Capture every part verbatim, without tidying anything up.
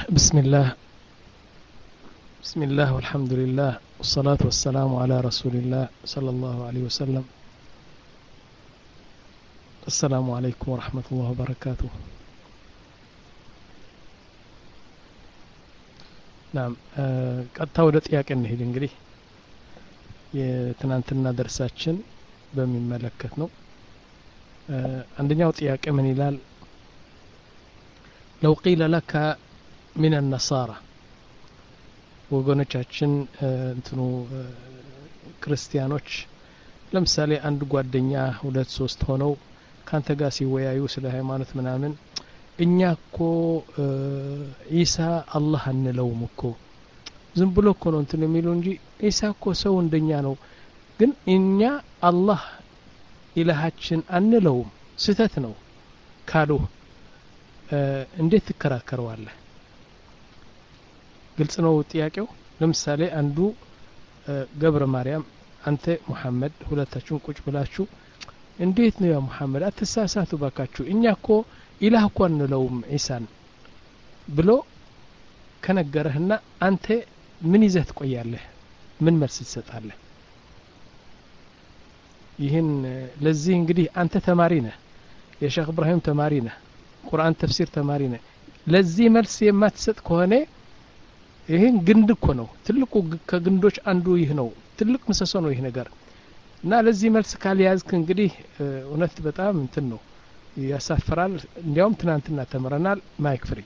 بسم الله بسم الله والحمد لله والصلاة والسلام على رسول الله صلى الله عليه وسلم. السلام عليكم ورحمة الله وبركاته. نعم قد تودت ياك እንሂድ እንግዲህ የትናንትና ደርሳችን በሚመለከት ነው። አንደኛው ጥያቄ ምን ይላል? لو قيل لك من النصارى ወገኖቻችን እንትኑ ክርስቲያኖች ለምሳሌ አንድ ጓደኛ ሁለት ሶስት ሆነው ካንተ ጋር ሲወያዩ ስለ ሃይማኖት ምናምን እኛ እኮ ኢሳ አላህ አንለውም እኮ ዝም ብሎ እኮ ነው እንትን የሚሉ እንጂ ኢሳ እኮ ሰው እንደኛ ነው፣ ግን እኛ አላህ ኢላሃችን አንለውም ስህተት ነው ካሉ እንዴት ትከራከረዋለህ? ግልጽ ነው ጥያቄው። ለምሳሌ አንዱ ገብረ ማርያም አንተ ሙሐመድ ሁለታችሁን ቁጭ ብላችሁ እንዴት ነው ያ ሙሐመድ አትሳሳቱ ባካችሁ እኛ እኮ ኢላህ እኮ አንለውም ኢሳን ብሎ ከነገረህና አንተ ምን ይዘህ ትቆያለህ? ምን መልስ ትሰጣለህ? ይህን ለዚህ እንግዲህ አንተ ተማሪ ነህ፣ የሼክ ኢብራሂም ተማሪ ነህ፣ ቁርአን ተፍሲር ተማሪ ነህ። ለዚህ መልስ የማትሰጥ ከሆነ ይሄን ግንድ እኮ ነው፣ ትልቁ ከግንዶች አንዱ ይህ ነው፣ ትልቅ ምሰሶ ነው ይህ ነገር እና ለዚህ መልስ ካልያዝክ እንግዲህ እውነት በጣም እንትን ነው ያሳፍራል። እንዲያውም ትናንትና ተመረናል። ማይክ ፍሪ።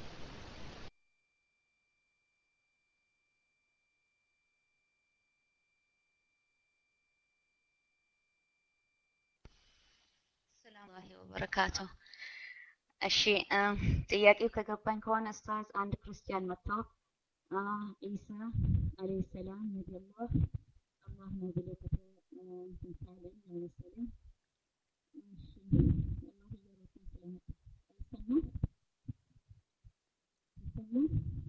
ሰላም አለይኩም ወበረካቱ። እሺ ጥያቄው ከገባኝ ከሆነ ኡስታዝ አንድ ክርስቲያን መጥተው ኢሳ አለይሂ ሰላም ነብዩላህ አላህ ነው ብሎ ተንታለን አይመስልም። እሺ አላህ ይረዳን ስለመጣ አይሰማም አይሰማም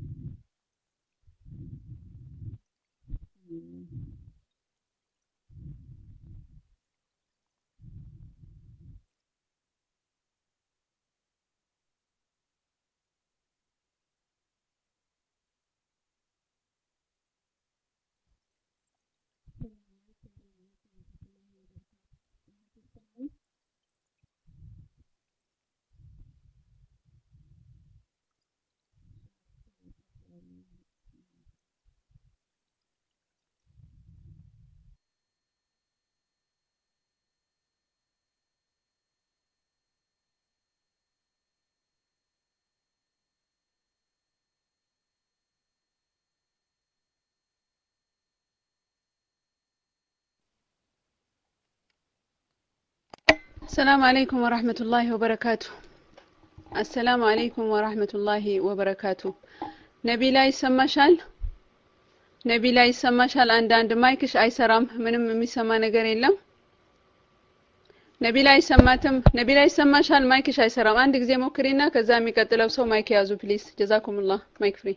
السلام عليكم ورحمة الله وبركاته. السلام عليكم ورحمة الله وبركاته. نبي لا يسمشال نبي لا يسمشال عند عند مايكش أي سرام من ميسما نجار إلا نبي لا يسماتم نبي لا يسمشال مايكش أي سرام عندك زي مكرينا كزامي كتلو سو مايك يازو بليز. جزاكم الله. مايك فري.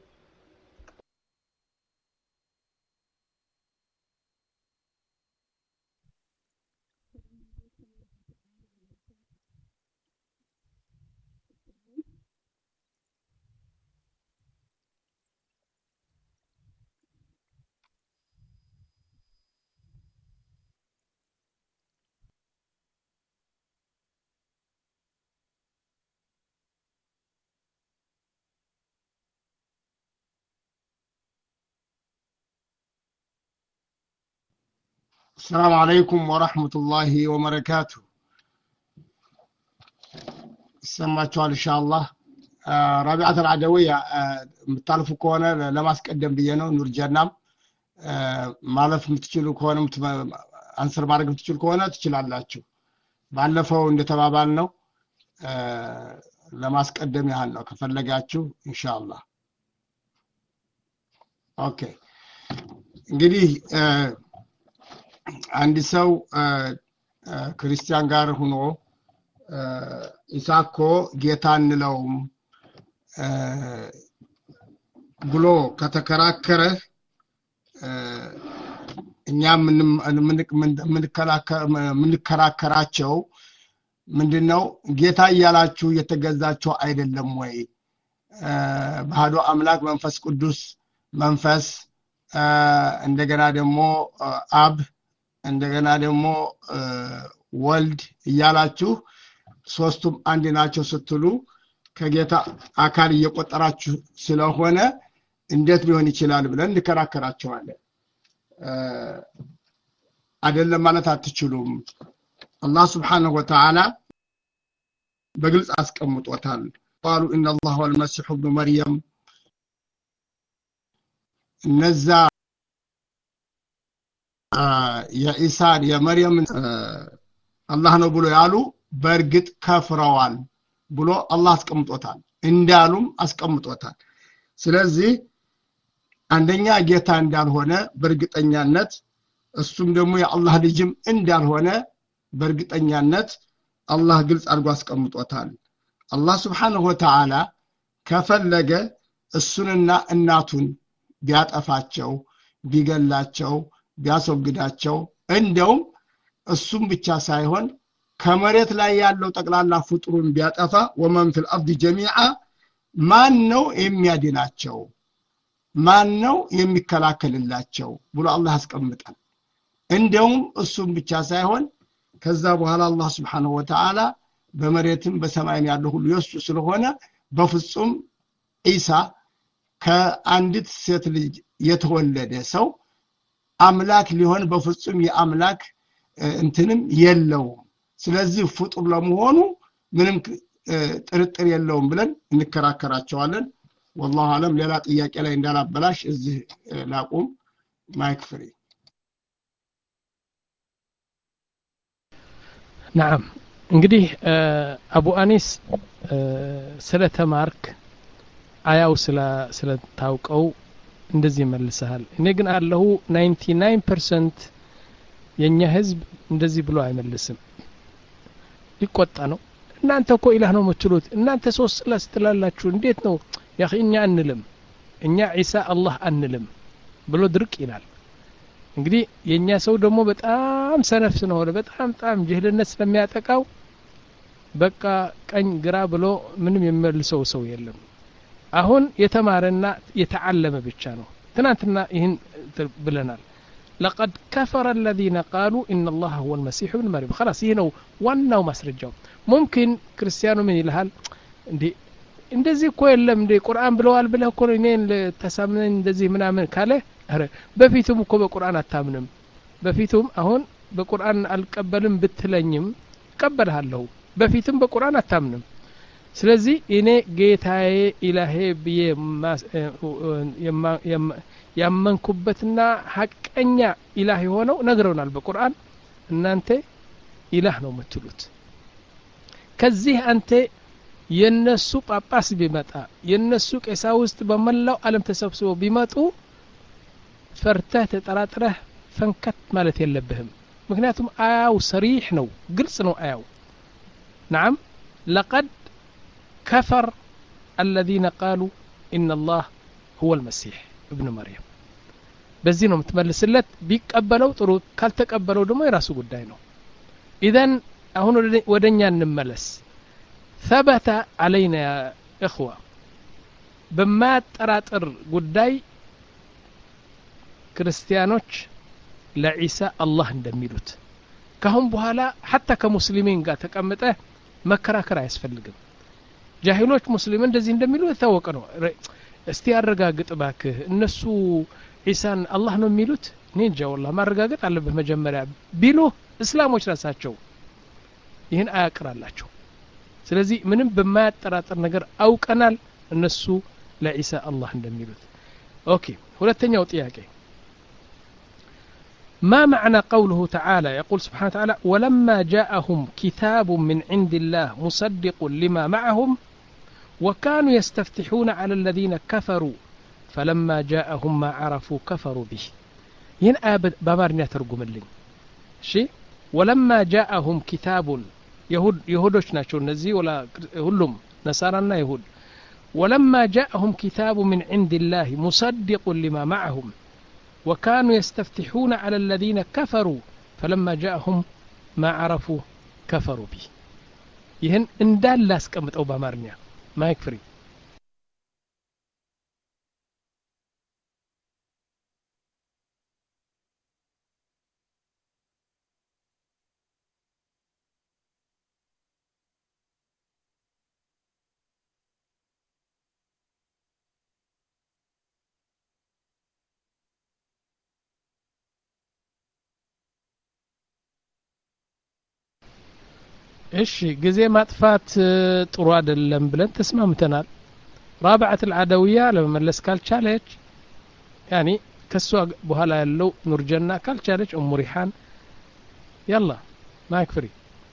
السلام عليكم ورحمة الله وبركاته. سمعتوا إن شاء الله. آه رابعة العدوية متعرفوا كونه لما أسقدم بينه نور جنام آه مالف متشيلوا كونه مت أنصر بارك متشيلوا كونه تشيل على شو بعلفوا إن تبابالنا آه لما أسقدم يهلا كفلقاتشو إن شاء الله. أوكي. قليه آه አንድ ሰው ክርስቲያን ጋር ሆኖ ኢሳኮ ጌታ እንለውም ብሎ ከተከራከረ እኛ ምን ምን ምንከራከራቸው ምንድነው ጌታ እያላችሁ የተገዛቸው አይደለም ወይ ባህዶ አምላክ መንፈስ ቅዱስ መንፈስ እንደገና ደግሞ አብ እንደገና ደግሞ ወልድ እያላችሁ ሶስቱም አንድ ናቸው ስትሉ ከጌታ አካል እየቆጠራችሁ ስለሆነ እንዴት ሊሆን ይችላል ብለን እንከራከራቸዋለን አይደለም ማለት አትችሉም አላህ Subhanahu Wa Ta'ala በግልጽ አስቀምጦታል قالوا ان الله والمسيح ابن مريم ነዛ የኢሳ የመርየም አላህ ነው ብሎ ያሉ በርግጥ ከፍረዋል ብሎ አላህ አስቀምጦታል እንዳሉም አስቀምጦታል ስለዚህ አንደኛ ጌታ እንዳልሆነ በርግጠኛነት እሱም ደግሞ የአላህ ልጅም እንዳልሆነ በርግጠኛነት አላህ ግልጽ አድርጎ አስቀምጦታል አላህ Subhanahu Wa Ta'ala ከፈለገ እሱንና እናቱን ቢያጠፋቸው ቢገላቸው ቢያስወግዳቸው እንደውም እሱም ብቻ ሳይሆን ከመሬት ላይ ያለው ጠቅላላ ፍጡሩን ቢያጠፋ ወመን في الارض جميعا ማን ነው የሚያድናቸው ማን ነው የሚከላከልላቸው ብሎ አላህ አስቀምጣል እንደውም እሱም ብቻ ሳይሆን ከዛ በኋላ አላህ Subhanahu Wa Ta'ala በመሬትም በሰማይም ያለው ሁሉ የሱ ስለሆነ በፍጹም ኢሳ ከአንዲት ሴት ልጅ የተወለደ ሰው አምላክ ሊሆን በፍጹም የአምላክ እንትንም የለው ስለዚህ ፍጡር ለመሆኑ ምንም ጥርጥር የለውም ብለን እንከራከራቸዋለን والله አለም ሌላ ጥያቄ ላይ እንዳላበላሽ እዚህ ላቁም ማይክ ፍሪ نعم እንግዲህ አቡ አኒስ ስለተማርክ አያው ስለ ስለታውቀው እንደዚህ መልሰሃል እኔ ግን አለሁ ninety-nine percent የኛ ህዝብ እንደዚህ ብሎ አይመልስም ይቆጣ ነው እናንተ እኮ ኢላህ ነው የምትሉት እናንተ ሶስት ለስትላላችሁ እንዴት ነው ያኺኛ አንልም እኛ ኢሳ አላህ አንልም ብሎ ድርቅ ይላል እንግዲህ የኛ ሰው ደግሞ በጣም ሰነፍ ነው በጣም በጣም ጅህልነት ስለሚያጠቃው በቃ ቀኝ ግራ ብሎ ምንም የሚመልሰው ሰው የለም አሁን የተማረና የተዓለመ ብቻ ነው ትናንትና ይህን ብለናል لقد كفر الذين قالوا ان الله هو المسيح ابن مريم خلاص ይሄ ነው ዋናው ማስረጃው ممكن ክርስቲያኑ ምን ይልሃል እንዴ እንደዚህ እኮ የለም እንዴ ቁርአን ብለዋል ብለህ እኮ እኔን ተሳምነን እንደዚህ ምናምን ካለ አረ በፊቱም እኮ በቁርአን አታምንም በፊቱም አሁን በቁርአን አልቀበልም ብትለኝም ቀበልሃለሁ በፊቱም በቁርአን አታምንም ስለዚህ እኔ ጌታዬ ኢላሄ ብዬ ያመንኩበትና ሐቀኛ ኢላህ ሆነው ነግረውናል በቁርአን እናንተ ኢላህ ነው የምትሉት ከዚህ አንተ የነሱ ጳጳስ ቢመጣ የነሱ ቀሳውስት በመላው ዓለም ተሰብስበው ቢመጡ ፈርተህ ተጠራጥረህ ፈንከት ማለት የለብህም ምክንያቱም አያው ሰሪህ ነው ግልጽ ነው አያው نعم لقد كفر الذين قالوا ان الله هو المسيح ابن مريم በዚህ ነው የምትመልስለት ቢቀበለው ጥሩ ካልተቀበለው ደግሞ የራሱ ጉዳይ ነው اذا አሁን ወደኛ እንመለስ ثبت علينا يا اخوه بما تراطر ጉዳይ ክርስቲያኖች ለኢሳ አላህ እንደሚሉት ካሁን በኋላ حتى ከሙስሊሚን ጋር ተቀምጠ መከራከር አያስፈልግም ጃሂሎች ሙስሊምን እንደዚህ እንደሚሉ የታወቀ ነው እስቲ አረጋግጥ ባክህ እነሱ ኢሳን አላህ ነው የሚሉት እኔ እንጃ والله ማረጋገጥ አለበት መጀመሪያ ቢሉ እስላሞች ራሳቸው ይህን አያቀራላቸው ስለዚህ ምንም በማያጠራጥር ነገር አውቀናል እነሱ ለኢሳ አላህ እንደሚሉት ኦኬ ሁለተኛው ጥያቄ ما معنى قوله تعالى يقول سبحانه وتعالى ولما جاءهم كتاب من عند الله مصدق لما معهم وكانوا يستفتحون على الذين كفروا فلما جاءهم ما عرفوا كفروا به ين آب بامارنيا ترجم اللين شيء ولما جاءهم كتاب يهود يهودش ناشون نزي ولا هلهم نصارى يهود ولما جاءهم كتاب من عند الله مصدق لما معهم وكانوا يستفتحون على الذين كفروا فلما جاءهم ما عرفوا كفروا به يهن اندال لاس كمت او بامارنيا ما يكفري እሺ ጊዜ ማጥፋት ጥሩ አይደለም ብለን ተስማምተናል رابعة العدوية ለመመለስ ካልቻለች ያኒ ከሷ በኋላ ያለው ኑርጀና ካልቻለች ኡሙ ሪሃን يلا ማይክ ፍሪ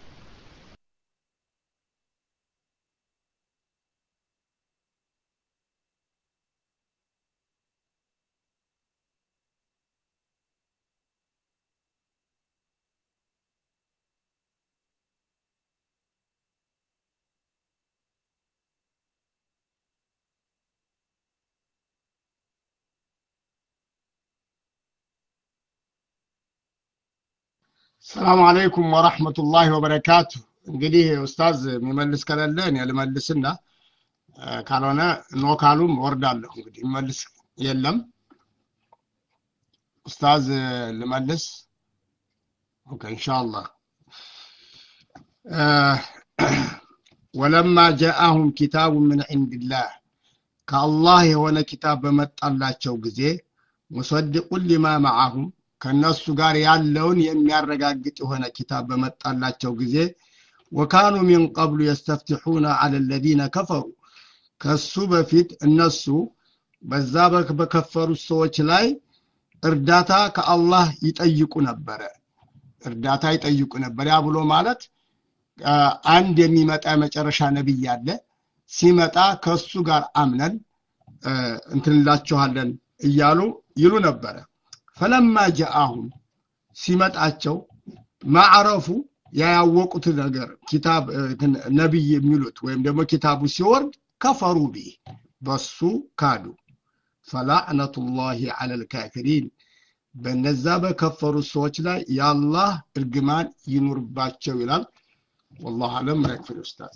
السلام عليكم ورحمة الله وبركاته እንግዲህ ኡስታዝ የሚመልስ ከሌለ እኔ ልመልስና ካልሆነ ኖ ካሉም ወርዳለሁ እንግዲህ የሚመልስ የለም ኡስታዝ ልመልስ ኦኬ ኢንሻአላህ ولما جاءهم كتاب من عند الله كالله የሆነ ኪታብ በመጣላቸው ጊዜ مصدق لما معهم ከነሱ ጋር ያለውን የሚያረጋግጥ የሆነ ኪታብ በመጣላቸው ጊዜ وكانوا من قبل يستفتحون على الذين كفروا ከሱ በፊት እነሱ በዛ በከፈሩ ሰዎች ላይ እርዳታ ከአላህ ይጠይቁ ነበር እርዳታ ይጠይቁ ነበር ያ ብሎ ማለት አንድ የሚመጣ መጨረሻ ነብይ አለ ሲመጣ ከሱ ጋር አምነን እንትንላችኋለን እያሉ ይሉ ነበር فلما جاءهم ሲመጣቸው ማዕረፉ ያያወቁት ነገር ኪታብ ነብይ የሚሉት ወይም ደግሞ ኪታቡ ሲወርድ ከፈሩ ቢ በሱ ካዱ فلعنة الله على الكافرين በነዛ በከፈሩ ሰዎች ላይ ያላህ እርግማን ይኑርባቸው ይላል والله اعلم ما يكفي الاستاذ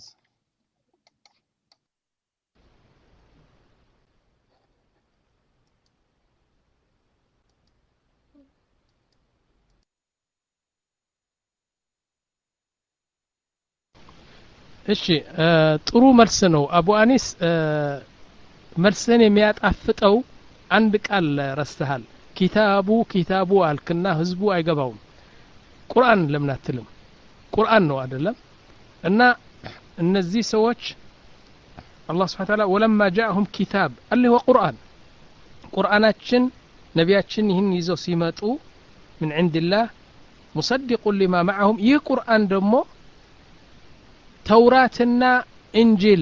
እሺ ጥሩ መልስ ነው አቡ አኒስ መልስን የሚያጣፍጠው አንድ ቃል ረስተሃል ኪታቡ ኪታቡ አልክና ህዝቡ አይገባውም ቁርአን ለምን አትልም ቁርአን ነው አይደለም እና እነዚህ ሰዎች አላህ Subhanahu Wa Ta'ala ወለማ جاءهم كتاب اللي هو قرآن ቁርአናችን ነቢያችን ይህን ይዘው ሲመጡ من عند الله مصدق لما معهم ይህ ቁርአን ደግሞ ተውራትና እንጂል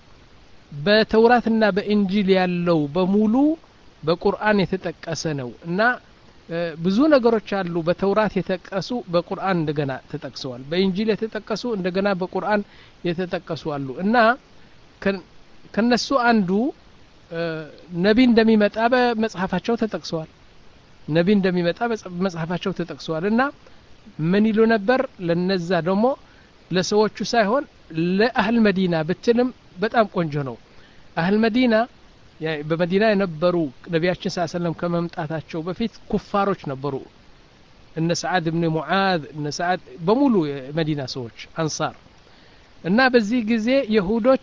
በተውራትና በእንጂል ያለው በሙሉ በቁርአን የተጠቀሰ ነው እና ብዙ ነገሮች አሉ በተውራት የተጠቀሱ በቁርአን እንደገና ተጠቅሰዋል በእንጂል የተጠቀሱ እንደገና በቁርአን የተጠቀሱ አሉ እና ከነሱ አንዱ ነቢ እንደሚመጣ በመጽሐፋቸው ተጠቅሰዋል ነቢ እንደሚመጣ በመጽሐፋቸው ተጠቅሰዋል እና ምን ይሉ ነበር ለነዛ ደግሞ ለሰዎቹ ሳይሆን ለአህል መዲና በትልም በጣም ቆንጆ ነው አህል መዲና በመዲና የነበሩ ነቢያችን ሰለላሁ ዐለይሂ ወሰለም ከመምጣታቸው በፊት ኩፋሮች ነበሩ እነ ሰዓድ ኢብኑ ሙዓዝ እነ ሰዓድ በሙሉ የመዲና ሰዎች አንሳር እና በዚህ ጊዜ ይሁዶች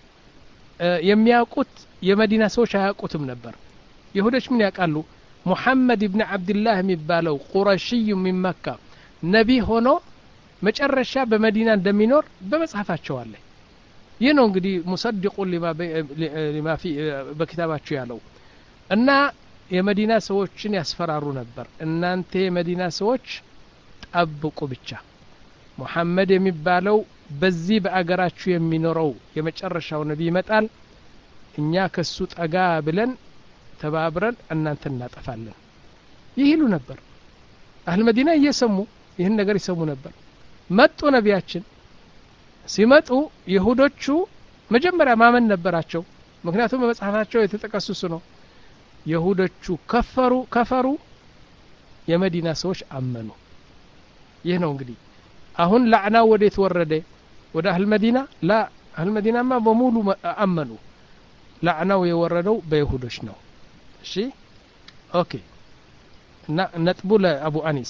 የሚያውቁት የመዲና ሰዎች አያውቁትም ነበር ይሁዶች ምን ያውቃሉ ሙሐመድ ኢብኑ አብዱላህ የሚባለው ቁረሺይ من መካ ነቢ ሆኖ መጨረሻ በመዲና እንደሚኖር በመጽሐፋቸው አለ ይህ ነው እንግዲህ ሙሰድቁ لما في በኪታባቸው ያለው እና የመዲና ሰዎችን ያስፈራሩ ነበር እናንተ የመዲና ሰዎች ጠብቁ ብቻ ሙሐመድ የሚባለው በዚህ በአገራችሁ የሚኖረው የመጨረሻው ነብይ ይመጣል እኛ ከሱ ጠጋ ብለን ተባብረን እናንተ እናጠፋለን ይሄሉ ነበር አህል መዲና እየሰሙ ይህን ነገር ይሰሙ ነበር መጡ ነቢያችን ሲመጡ ይሁዶቹ መጀመሪያ ማመን ነበራቸው ምክንያቱም በመጽሐፋቸው የተጠቀሱስ ነው ይሁዶቹ ከፈሩ ከፈሩ የመዲና ሰዎች አመኑ ይህ ነው እንግዲህ አሁን ለዕና ወዴት ወረደ ወደ አህል መዲና ላ አህል መዲናማ በሙሉ አመኑ ለዕናው የወረደው በይሁዶች ነው እሺ ኦኬ እና ነጥቡ ለአቡ አኒስ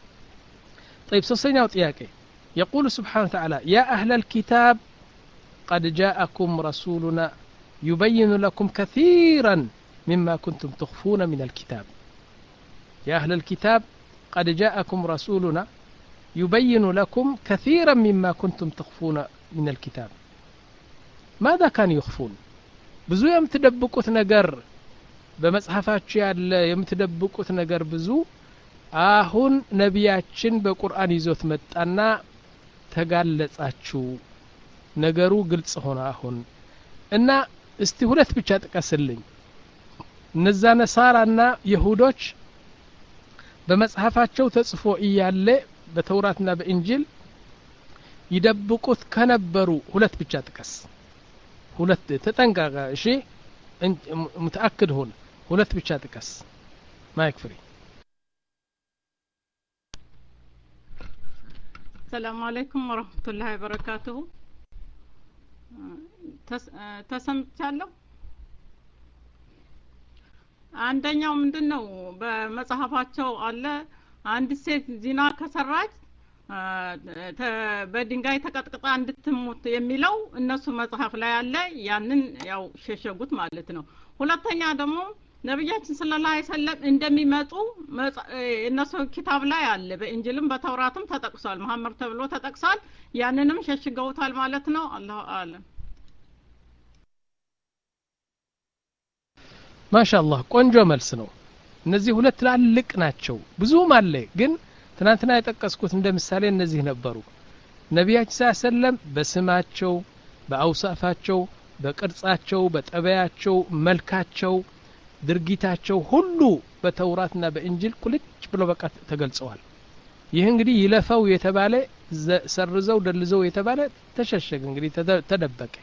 طيب سوسيناو ጥያቄ يقول سبحانه وتعالى يا أهل الكتاب قد جاءكم رسولنا يبين لكم كثيرا مما كنتم تخفون من الكتاب يا أهل الكتاب قد جاءكم رسولنا يبين لكم كثيرا مما كنتم تخفون من الكتاب ماذا كان يخفون ብዙ የምትደብቁት ነገር በመጽሐፋችሁ ያለ የምትደብቁት ነገር ብዙ አሁን ነቢያችን በቁርአን ይዞት መጣና ተጋለጻችሁ ነገሩ ግልጽ ሆነ አሁን እና እስቲ ሁለት ብቻ ጥቀስልኝ እነዛ ነሳራና ይሁዶች በመጽሐፋቸው ተጽፎ እያለ በተውራትና በእንጂል ይደብቁት ከነበሩ ሁለት ብቻ ጥቀስ ሁለት ተጠንቀቀ እሺ متأكد هون ሁለት ብቻ ጥቀስ ማይክ ፍሪ السلام عليكم ورحمة الله وبركاته ተሰምቻለሁ አንደኛው ምንድነው በመጽሐፋቸው አለ አንድ ሴት ዚና ከሰራች በድንጋይ ተቀጥቅጣ እንድትሞት የሚለው እነሱ መጽሐፍ ላይ አለ ያንን ያው ሸሸጉት ማለት ነው ሁለተኛ ደግሞ ነብያችን ሰለላሁ ዐለይሂ ወሰለም እንደሚመጡ እነሱ ኪታብ ላይ አለ በእንጂልም በተውራትም ተጠቅሷል መሐመድ ተብሎ ተጠቅሷል ያንንም ሸሽገውታል ማለት ነው አላሁ አለም ማሻአላህ ቆንጆ መልስ ነው እነዚህ ሁለት ትላልቅ ናቸው ብዙም አለ ግን ትናንትና የጠቀስኩት እንደምሳሌ እነዚህ ነበሩ ነብያችን ሰለላሁ ዐለይሂ ወሰለም በስማቸው በአውሳፋቸው በቅርጻቸው በጠባያቸው መልካቸው ድርጊታቸው ሁሉ በተውራትና በእንጂል ቁልጭ ብሎ በቃ ተገልጸዋል ይህ እንግዲህ ይለፈው የተባለ ሰርዘው ደልዘው የተባለ ተሸሸገ እንግዲህ ተደበቀ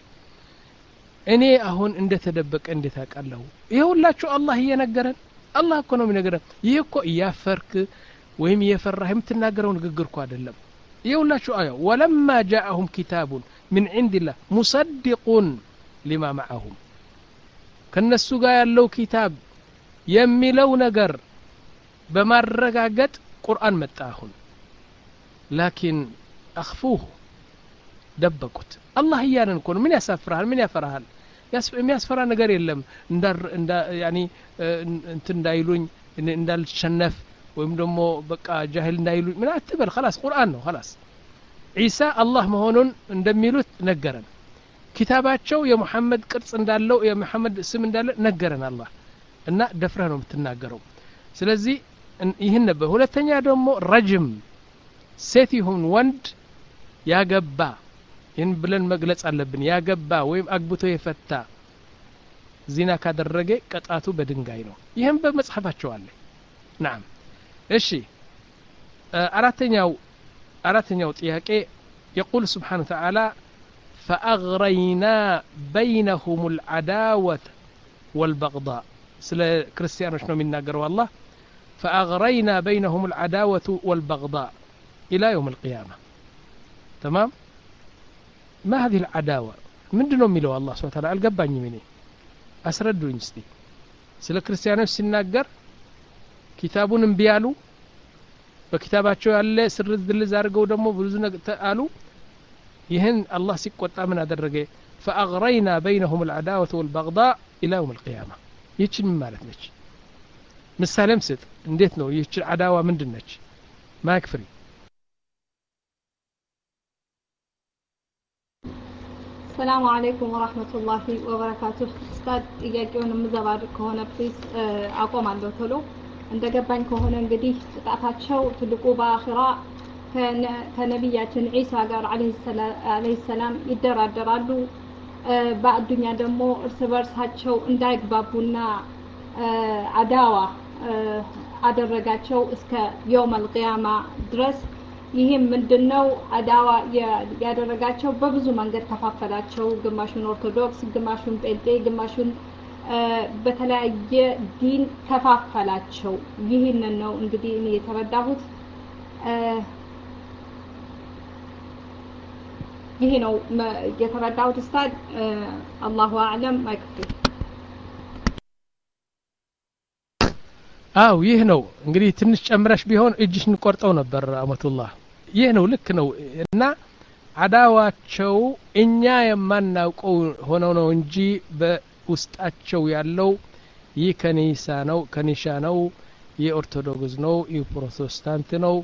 እኔ አሁን እንደ ተደበቀ እንዴት አቃለው ይሄውላችሁ አላህ እየነገረን አላህ እኮ ነው የሚነገረን ይሄ እኮ ያፈርክ ወይም የፈራህ የምትናገረው ንግግር እኮ አይደለም ይሄውላችሁ አያ ወለማ جاءهم كتاب من عند الله مصدق لما معهم ከነሱ ጋር ያለው ኪታብ የሚለው ነገር በማረጋገጥ ቁርአን መጣ አሁን لكن اخفوه ደበቁት አላህ ያንን እኮ ምን ያሳፍራል ምን ያፈራሃል የሚያስፈራ ነገር የለም እንዳ እንዳ ያኒ እንት እንዳይሉኝ እንዳልሸነፍ ወይም ደግሞ በቃ ጃሂል እንዳይሉኝ ምን አትበል خلاص ቁርአን ነው خلاص ኢሳ አላህ መሆኑን እንደሚሉት ነገረን ኪታባቸው የሙሐመድ ቅርጽ እንዳለው የሙሐመድ ስም እንዳለ ነገረን አላህ እና ደፍረህ ነው የምትናገረው ስለዚህ ይሄን ነበር ሁለተኛ ደግሞ ረጅም ሴት ይሁን ወንድ ያገባ ይህን ብለን መግለጽ አለብን ያገባ ወይም አግብቶ የፈታ ዚና ካደረገ ቅጣቱ በድንጋይ ነው ይሄን በመጽሐፋቸው አለ نعم እሺ አራተኛው አራተኛው ጥያቄ يقول سبحانه وتعالى فأغرينا بينهم العداوة والبغضاء سلا كريستيانوش ነው የሚናገረው الله فأغرينا بينهم العداوة والبغضاء إلى يوم القيامة تمام ما هذه العداوة ምንድነው የሚለው الله سبحانه وتعالى አልገባኝም እኔ አስረዱኝ እስቲ ስለ ክርስቲያኖች ሲናገር ኪታቡን እንቢያሉ በኪታባቸው ያለ ስርዝ ድልዝ አድርገው ደግሞ ብዙ ነገር አሉ ይህን አላህ ሲቆጣ ምን አደረገ فأغرينا بينهم العداوة والبغضاء إلى يوم القيامة ይህችን ማለት ነች ምሳሌም ስጥ እንዴት ነው ይህች አዳዋ ምንድነች ማክፍሪ السلام عليكم ورحمة الله وبركاته استاذ ጥያቄውን ምዘባድ ከሆነ ፕሊዝ አቆማለሁ ቶሎ እንደገባኝ ከሆነ እንግዲህ ጥቃታቸው ትልቁ በአኺራ ከነቢያችን ዒሳ ጋር አለይሂ ሰላም ይደራደራሉ በአዱኛ ደግሞ እርስ በርሳቸው እንዳይግባቡና አዳዋ አደረጋቸው እስከ يوم القيامة ድረስ ይሄም ምንድነው አዳዋ ያደረጋቸው በብዙ መንገድ ተፋፈላቸው ግማሹን ኦርቶዶክስ ግማሹን ጴንጤ ግማሹን በተለያየ ዲን ተፋፈላቸው ይሄንን ነው እንግዲህ እኔ የተረዳሁት ይሄ ነው የተረዳሁት ኡስታዝ አላሁ አዕለም ማይክፍል አው ይህ ነው እንግዲህ ትንሽ ጨምረሽ ቢሆን እጅሽ እንቆርጠው ነበር አመቱላህ ይህ ነው ልክ ነው እና አዳዋቸው እኛ የማናውቀው ሆነው ነው እንጂ በውስጣቸው ያለው ይህ ከኒሳ ነው ከኒሻ ነው የኦርቶዶክስ ነው የፕሮቴስታንት ነው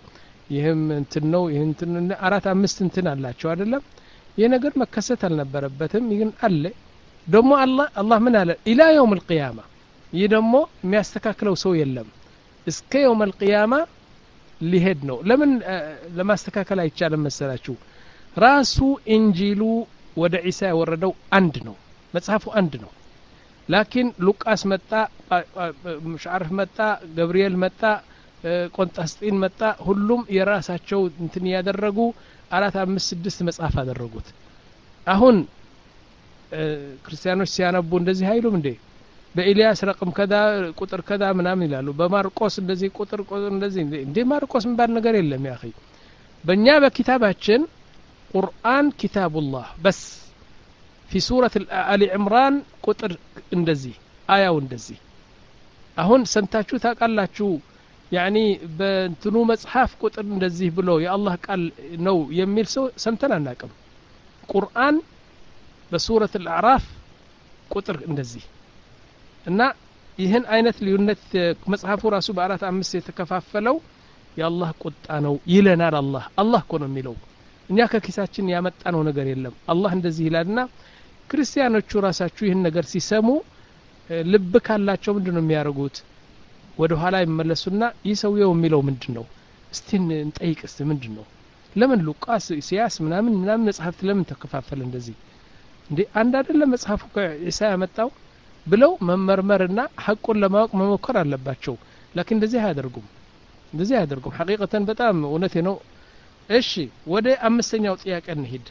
ይህም እንትን ነው ይህን እንትን አራት አምስት እንትን አላቸው አይደለም ይህ ነገር መከሰት አልነበረበትም ግን አለ ደግሞ አላህ አላህ ምን አለ ኢላ يوم القيامه ይህ ደግሞ የሚያስተካክለው ሰው የለም እስከ يوم القيامه ሊሄድ ነው ለምን ለማስተካከል አይቻልም መሰላችሁ ራሱ እንጂሉ ወደ ዒሳ የወረደው አንድ ነው መጽሐፉ አንድ ነው ላኪን ሉቃስ መጣ ምሽዓርፍ መጣ ገብርኤል መጣ ቆንጣስጢን መጣ ሁሉም የራሳቸው እንትን ያደረጉ አራት አምስት ስድስት መጽሐፍ አደረጉት አሁን ክርስቲያኖች ሲያነቡ እንደዚህ አይሉም እንዴ በኢልያስ ረቅም ከዳ ቁጥር ከዳ ምናምን ይላሉ በማርቆስ እንደዚህ ቁጥር ቁጥር እንደዚህ እንዴ ማርቆስ ምን ባል ነገር የለም ያ اخي በእኛ በኪታባችን ቁርአን ኪታቡላህ በስ في سورة آل عمران ቁጥር እንደዚህ አያው እንደዚህ አሁን ሰምታችሁ ታውቃላችሁ يعني በእንትኑ መጽሐፍ ቁጥር እንደዚህ ብሎ የአላህ ቃል ነው የሚል ሰው ሰምተን አናውቅም ቁርአን በሱረة الأعراف ቁጥር እንደዚህ እና ይህን አይነት ልዩነት መጽሐፉ ራሱ በአራት አምስት የተከፋፈለው የአላህ ቁጣ ነው ይለናል አላህ አላህ እኮ ነው የሚለው እኛ ከኪሳችን ያመጣነው ነገር የለም አላህ እንደዚህ ይላልና ክርስቲያኖቹ ራሳችሁ ይህን ነገር ሲሰሙ ልብ ካላቸው ምንድነው የሚያደርጉት ወደ ኋላ ይመለሱና ይሰውየው የሚለው ምንድነው እስቲ እንጠይቅ እስቲ ምንድነው ለምን ሉቃስ ኢሳያስ ምናምን ምናምን መጽሐፍት ለምን ተከፋፈለ እንደዚህ እንዴ አንድ አይደለም መጽሐፉ ከኢሳ ያመጣው ብለው መመርመርና ሐቁን ለማወቅ መሞከር አለባቸው ላኪን እንደዚህ አያደርጉም እንደዚህ አያደርጉም ሐቂቀተን በጣም እውነቴ ነው እሺ ወደ አምስተኛው ጥያቄ እንሂድ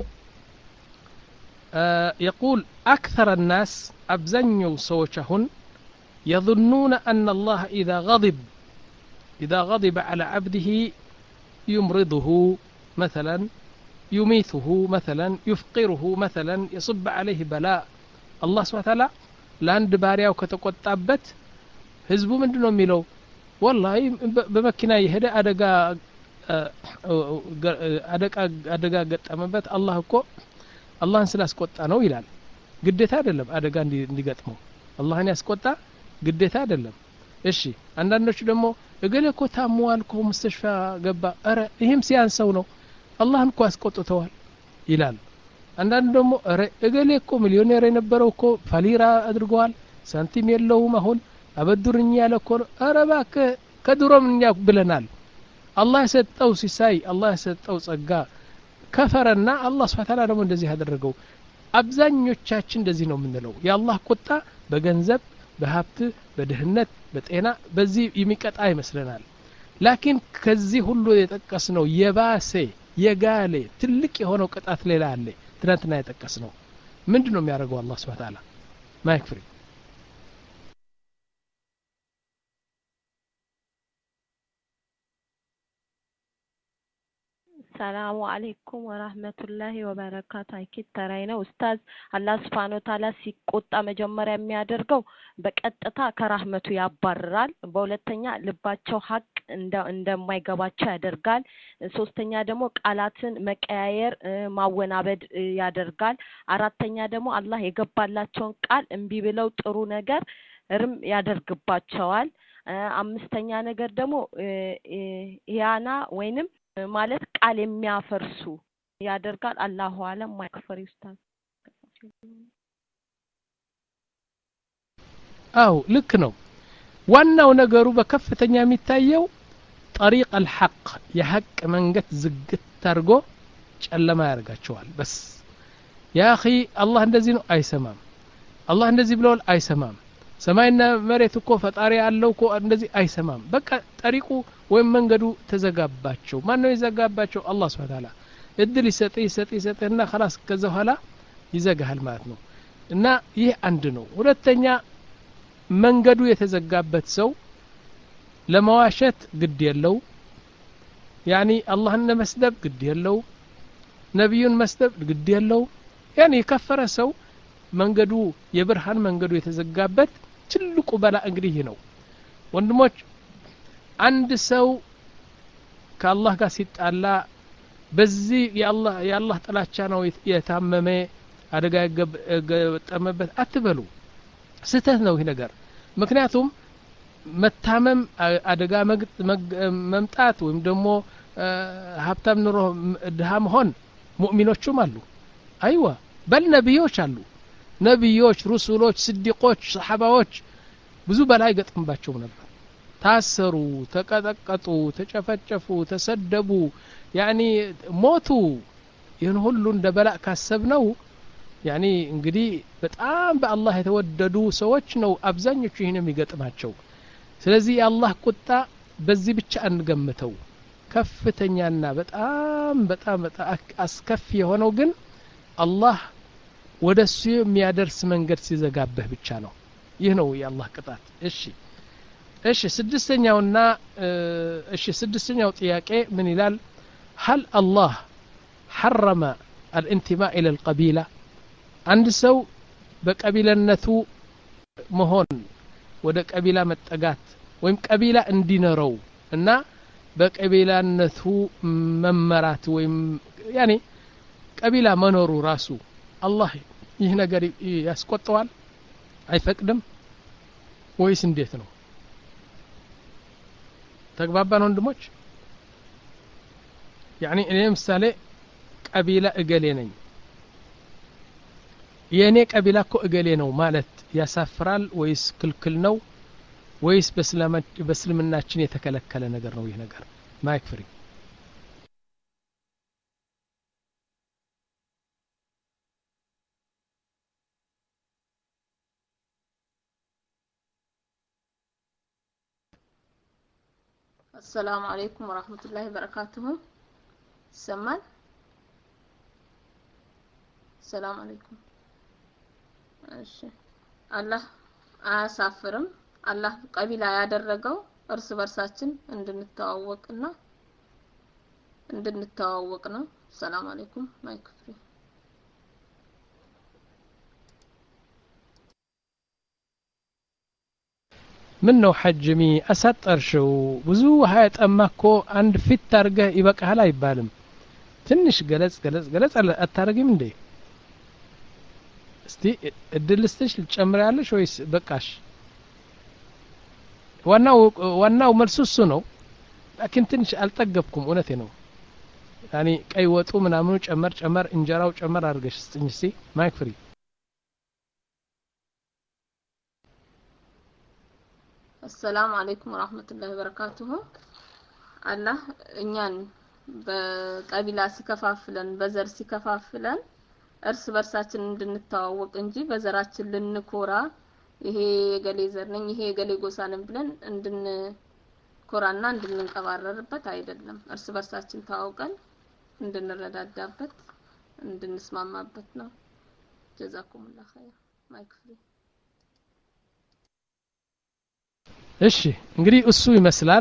يقول أكثر الناس أبزنيو سوچهن يظنون أن الله إذا غضب إذا غضب على عبده يمرضه مثلا يميته مثلا يفقره مثلا يصب عليه بلاء الله سبحانه وتعالى لاند بارياو ከተቆጣበት ህዝቡ ምንድነው የሚለው والله በመኪና ይሄደ አደጋ አደጋ አደጋ ገጠመበት አላህ እኮ አላህን ስላስቆጣ ነው ይላል ግዴታ አይደለም አደጋ እንዲገጥመው አላህን ያስቆጣ ግዴታ አይደለም እሺ አንዳንዶች ደግሞ እገሌ እኮ ታሟል እኮ ሙስተሽፋ ገባ አረ ይሄም ሲያንሰው ነው አላህን እኮ አስቆጥተዋል ይላል አንዳንዱ ደግሞ አረ እገሌ እኮ ሚሊዮኔር የነበረው እኮ ፋሊራ አድርገዋል ሳንቲም የለውም አሁን አበዱርኛ ያለ እኮ አረ ባከ ከድሮም እኛ ብለናል አላህ ሰጠው ሲሳይ አላህ ሰጠው ጸጋ ከፈረና አላህ Subhanahu Ta'ala ደግሞ እንደዚህ ያደረገው አብዛኞቻችን እንደዚህ ነው የምንለው የአላህ ቁጣ በገንዘብ በሀብት በድህነት በጤና በዚህ የሚቀጣ ይመስለናል ላኪን ከዚህ ሁሉ የጠቀስነው የባሰ የጋለ ትልቅ የሆነው ቅጣት ሌላ አለ ትናንትና የጠቀስነው ምንድነው የሚያደርገው አላህ Subhanahu Ta'ala ማይክፍሪ السلام عليكم ورحمة الله وبركاته أكيد ترينا أستاذ الله سبحانه وتعالى ሲቆጣ መጀመሪያ የሚያደርገው በቀጥታ ከራህመቱ ያባርራል በሁለተኛ ልባቸው ሀቅ እንደ እንደማይገባቸው ያደርጋል ሶስተኛ ደግሞ ቃላትን መቀያየር ማወናበድ ያደርጋል አራተኛ ደግሞ አላህ የገባላቸውን ቃል እንቢ ብለው ጥሩ ነገር እርም ያደርግባቸዋል አምስተኛ ነገር ደግሞ ያና ወይንም ማለት ቃል የሚያፈርሱ ያደርጋል አላሁ አለም ማይክፈር ኡስታዝ አው ልክ ነው ዋናው ነገሩ በከፍተኛ የሚታየው طريق الحق የሐቅ መንገድ ዝግት ታርጎ ጨለማ ያርጋቸዋል በስ ያ اخي አላህ እንደዚህ ነው አይሰማም አላህ እንደዚህ ብለዋል አይሰማም ሰማይና መሬት እኮ ፈጣሪ ያለው እኮ እንደዚህ አይሰማም በቃ ጠሪቁ ወይም መንገዱ ተዘጋባቸው ማን ነው ይዘጋባቸው አላህ Subhanahu Ta'ala እድል ይሰጥ ይሰጥ ይሰጥና خلاص ከዛ በኋላ ይዘጋሃል ማለት ነው እና ይህ አንድ ነው ሁለተኛ መንገዱ የተዘጋበት ሰው ለማዋሸት ግድ የለው ያኒ አላህን መስደብ ግድ የለው ነብዩን መስደብ ግድ የለው ያኒ የከፈረ ሰው መንገዱ የብርሃን መንገዱ የተዘጋበት ትልቁ በላ እንግዲህ ነው ወንድሞች አንድ ሰው ከአላህ ጋር ሲጣላ በዚህ የአላህ የአላህ ጥላቻ ነው የታመመ አደጋ ገጠመበት አትበሉ ስተት ነው ይሄ ነገር ምክንያቱም መታመም አደጋ መምጣት ወይም ደግሞ ሀብታም ኑሮ ድሃ መሆን ሙእሚኖችም አሉ አይዋ በል ነብዮች አሉ ነብዮች ሩሱሎች ስዲቆች ሰሃባዎች ብዙ በላይ ገጥምባቸው ነበር ታሰሩ ተቀጠቀጡ ተጨፈጨፉ ተሰደቡ ያኒ ሞቱ ይህን ሁሉ እንደ በላእ ካሰብነው ያኒ እንግዲህ በጣም በአላህ የተወደዱ ሰዎች ነው አብዛኞቹ ይህን የሚገጥማቸው ስለዚህ የአላህ ቁጣ በዚህ ብቻ አንገምተው ከፍተኛና በጣም በጣም አስከፊ የሆነው ግን አላህ ወደሱ የሚያደርስ መንገድ ሲዘጋበህ ብቻ ነው ይህ ነው የአላህ ቅጣት እሺ እሺ ስድስተኛውና እሺ ስድስተኛው ጥያቄ ምን ይላል هل الله حرم الانتماء الى القبيله አንድ ሰው በቀቢላነቱ መሆን ወደ ቀቢላ መጠጋት ወይም ቀቢላ እንዲኖረው እና በቀቢላነቱ መመራት ወይም ያኒ ቀቢላ መኖሩ ራሱ አላህ ይህ ነገር ያስቆጣዋል አይፈቅድም ወይስ እንዴት ነው ተግባባን ወንድሞች ያኒ እኔ ምሳሌ ቀቢላ እገሌ ነኝ የኔ ቀቢላ እኮ እገሌ ነው ማለት ያሳፍራል ወይስ ክልክል ነው ወይስ በእስልምናችን የተከለከለ ነገር ነው ይህ ነገር ማይክ ፍሪ السلام عليكم ورحمة الله وبركاته سمان السلام عليكم እሺ አላህ አያሳፍርም አላህ ቀቢላ ያደረገው እርስ በርሳችን እንድንተዋወቅና እንድንተዋወቅ ነው ሰላም አለይኩም ማይክ ፍሪ ምን ነው ሐጅሚ አሳጠርሽው ብዙ ሃያ ጠማኮ አንድ ፊት አርገህ ይበቃሃል አይባልም ትንሽ ገለጽ ገለጽ ገለጽ አታረግም እንዴ እስቲ እድልስተሽ ልጨምራለሽ ወይስ በቃሽ ዋናው ዋናው መልሱ እሱ ነው لكن ትንሽ አልጠገብኩም እውነቴ ነው ያኒ ቀይ ወጡ ምናምኑ ጨመር ጨመር እንጀራው ጨመር አርገሽ ስጥኝ እስቲ ማይክ ፍሪ السلام عليكم ورحمة الله وبركاته الله እኛን በቀቢላ ሲከፋፍለን በዘር ሲከፋፍለን እርስ በርሳችን እንድንተዋወቅ እንጂ በዘራችን ልንኮራ ይሄ የገሌ ዘር ነኝ ይሄ የገሌ ጎሳ ነኝ ብለን እንድንኮራና እንድንቀባረርበት አይደለም እርስ በርሳችን ተዋውቀን እንድንረዳዳበት እንድንስማማበት ነው ጀዛኩሙላህ ኸይር ማይክ ፍሪ እሺ እንግዲህ እሱ ይመስላል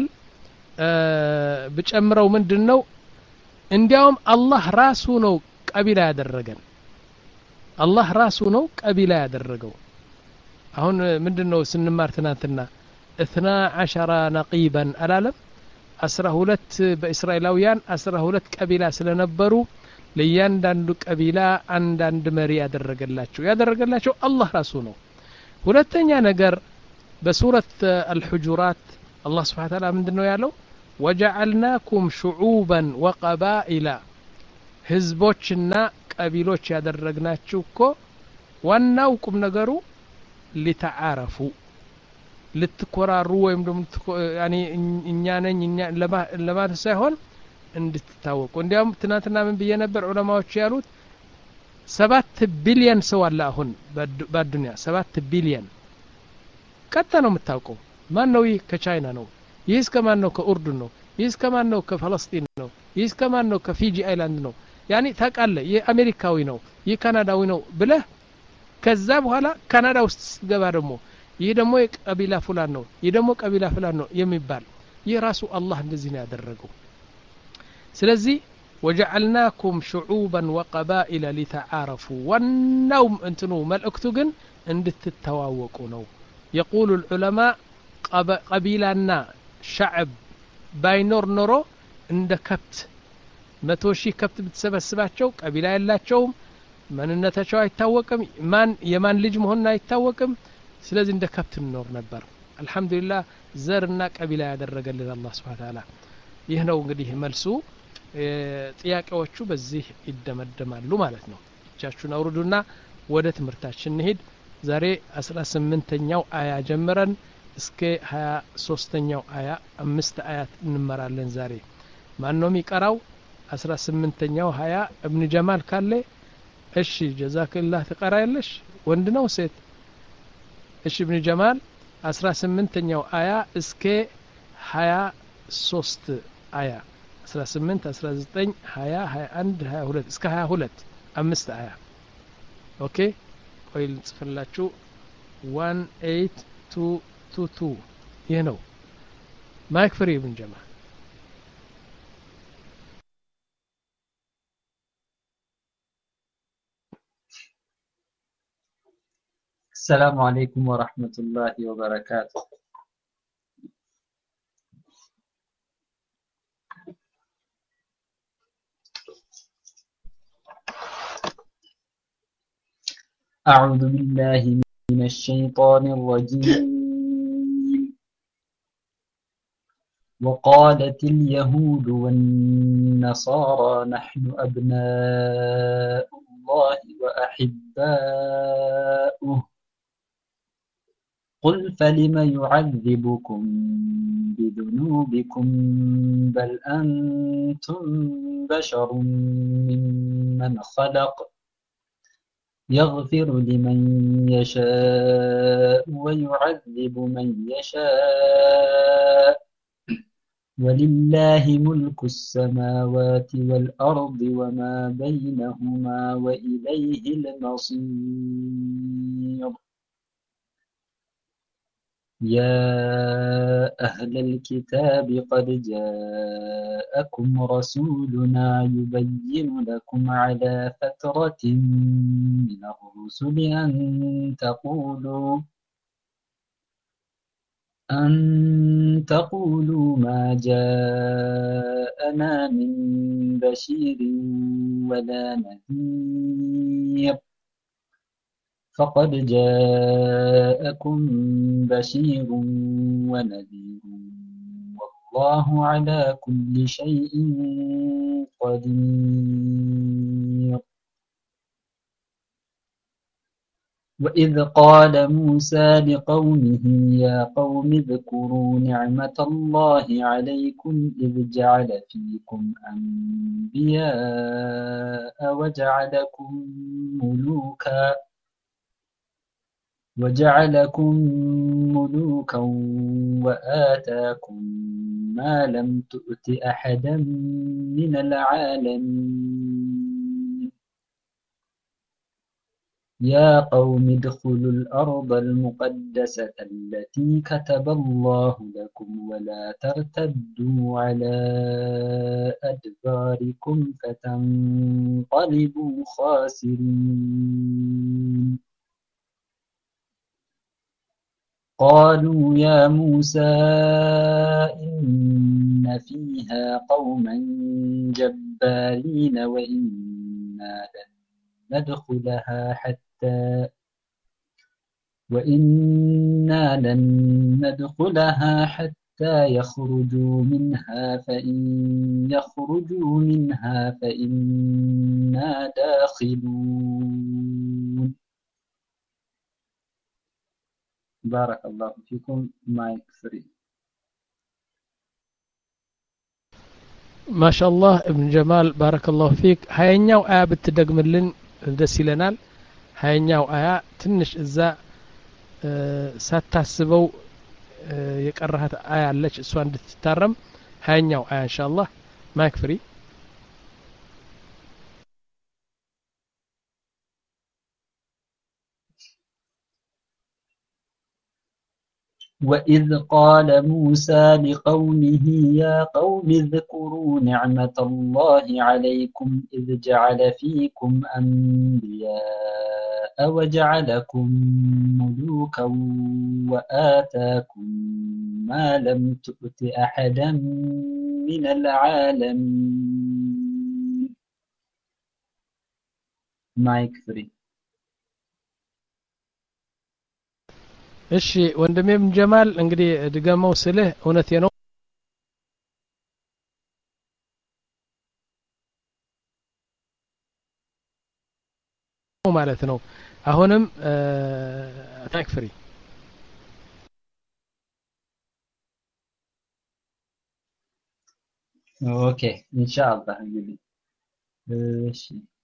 በጨምረው ምንድነው እንዲያውም አላህ ራሱ ነው ቀቢላ ያደረገን አላህ ራሱ ነው ቀቢላ ያደረገው አሁን ምንድነው ስንማር ትናንትና اثنا عشر نقيبا አላለም አስራ ሁለት በእስራኤላውያን አስራ ሁለት ቀቢላ ስለነበሩ ለያንዳንዱ ቀቢላ አንዳንድ መሪ ያደረገላቸው ያደረገላቸው አላህ ራሱ ነው ሁለተኛ ነገር በሱረት الحجرات الله سبحانه وتعالى ምንድነው ያለው وجعلناكم شعوبا وقبائل ህዝቦችና ቀቢሎች ያደረግናችሁ እኮ ዋናው ቁም ነገሩ ለተዓረፉ ልትቆራሩ ወይም ደግሞ ያኒ እኛ ነኝ እኛ ለማለት ሳይሆን እንድትታወቁ እንዲያውም ትናንትና ምን ብዬ ነበር ዑለማዎች ያሉት ሰባት ቢሊዮን ሰው አለ አሁን በዱንያ ሰባት ቢሊዮን ቀጣ ነው የምታውቀው ማን ነው ይህ ከቻይና ነው ይህስ ከማን ነው ከኡርዱን ነው ይህስ ከማን ነው ከፈለስጢን ነው ይህስ ከማን ነው ከፊጂ አይላንድ ነው ያኒ ታቃለ የአሜሪካዊ ነው የካናዳዊ ነው ብለህ ከዛ በኋላ ካናዳ ውስጥ ገባ ደግሞ ይህ ደግሞ የቀቢላ ፍላን ነው ይህ ደግሞ ቀቢላ ፍላን ነው የሚባል ይህ ራሱ አላህ እንደዚህ ነው ያደረገው ስለዚህ وجعلناكم شعوبا وقبائل لتعارفوا والنوم انتنو ملأكتو ግን እንድትተዋወቁ ነው يقول العلماء قبيلنا شعب باينور نورو እንደ ከብት መቶ ሺህ ከብት ብትሰበስባቸው ቀቢላ ያላቸውም ማንነታቸው አይታወቅም ማን የማን ልጅ መሆኑን አይታወቅም ስለዚህ እንደ ከብት እንኖር ነበር አልহামዱሊላህ ዘርና ቀቢላ ያደረገልን አላህ Subhanahu Ta'ala ይህ ነው እንግዲህ መልሱ ጥያቄዎቹ በዚህ ይደመደማሉ ማለት ነው እጃችሁን አውርዱና ወደ ትምህርታችን እንሂድ ዛሬ አስራ ስምንተኛው አያ ጀምረን እስከ ሃያ ሶስተኛው አያ አምስት አያት እንመራለን ዛሬ ማን ነው የሚቀራው አስራ ስምንተኛው ሃያ እብን ጀማል ካለ እሺ ጀዛከላህ ተቀራያለሽ ወንድ ነው ሴት እሺ እብን ጀማል አስራ ስምንተኛው አያ እስከ ሃያ ሶስት አያ አስራ ስምንት አስራ ዘጠኝ ሃያ ሃያ አንድ ሃያ ሁለት እስከ ሃያ ሁለት አምስት አያ ኦኬ ቆይ ልጽፍላችሁ one eight two two two ይህ ነው ማይክ ፍሪ እብን ጀማል السلام عليكم ورحمة الله وبركاته أعوذ بالله من الشيطان الرجيم وقالت اليهود والنصارى نحن أبناء الله وأحباؤه قل فلم يعذبكم بذنوبكم بل أنتم بشر ممن خلق يغفر لمن يشاء ويعذب من يشاء ولله ملك السماوات والأرض وما بينهما وإليه المصير يا أهل الكتاب قد جاءكم رسولنا يبين لكم على فترة من الرسل أن تقولوا أن تقولوا ما جاءنا من بشير ولا نذير فقد جاءكم بشير ونذير والله على كل شيء قدير وإذ قال موسى لقومه يا قوم اذكروا نعمة الله عليكم إذ جعل فيكم أنبياء وجعلكم ملوكا وجعلكم ملوكا وآتاكم ما لم تؤت أحدا من العالمين يا قوم ادخلوا الأرض المقدسة التي كتب الله لكم ولا ترتدوا على أدباركم فتنقلبوا خاسرين قالوا يا موسى إن فيها قوما جبارين وإنا لن ندخلها حتى وإنا لن ندخلها حتى يخرجوا منها فإن يخرجوا منها فإنا داخلون بارك الله فيكم مايك فري ما شاء الله ابن جمال بارك الله فيك هايኛው አያ ብትደግምልን ደስ ይለናል هايኛው አያ ትንሽ እዛ ሳታስበው የቀረሃት አያ አለች እሷ እንድትታረም هايኛው አያ ኢንሻአላህ ማይክ ፍሪ وإذ قال موسى لقومه يا قوم اذكروا نعمة الله عليكم إذ جعل فيكم أنبياء وجعلكم ملوكا وآتاكم ما لم تؤت أحدا من العالمين مايك فري እሺ ወንድሜም ጀማል እንግዲህ ድገመው ስልህ እውነቴ ነው ማለት ነው አሁንም ታክፍሪ ኦኬ ኢንሻአላህ እንግዲህ እሺ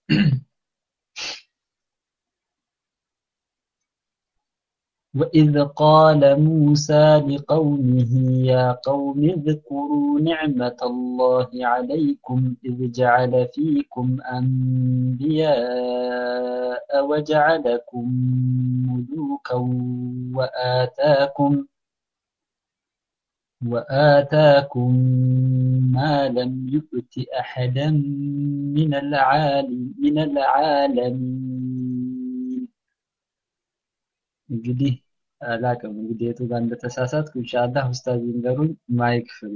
وإذ قال موسى لقومه يا قوم اذكروا نعمة الله عليكم إذ جعل فيكم أنبياء وجعلكم ملوكا وآتاكم وآتاكم ما لم يؤت أحدا من العالم من العالمين እንግዲህ አላቀም እንግዲህ የቱ ጋር እንደተሳሳትኩ ኢንሻአላህ ኡስታዝ ይንገሩኝ ማይክ ፍሪ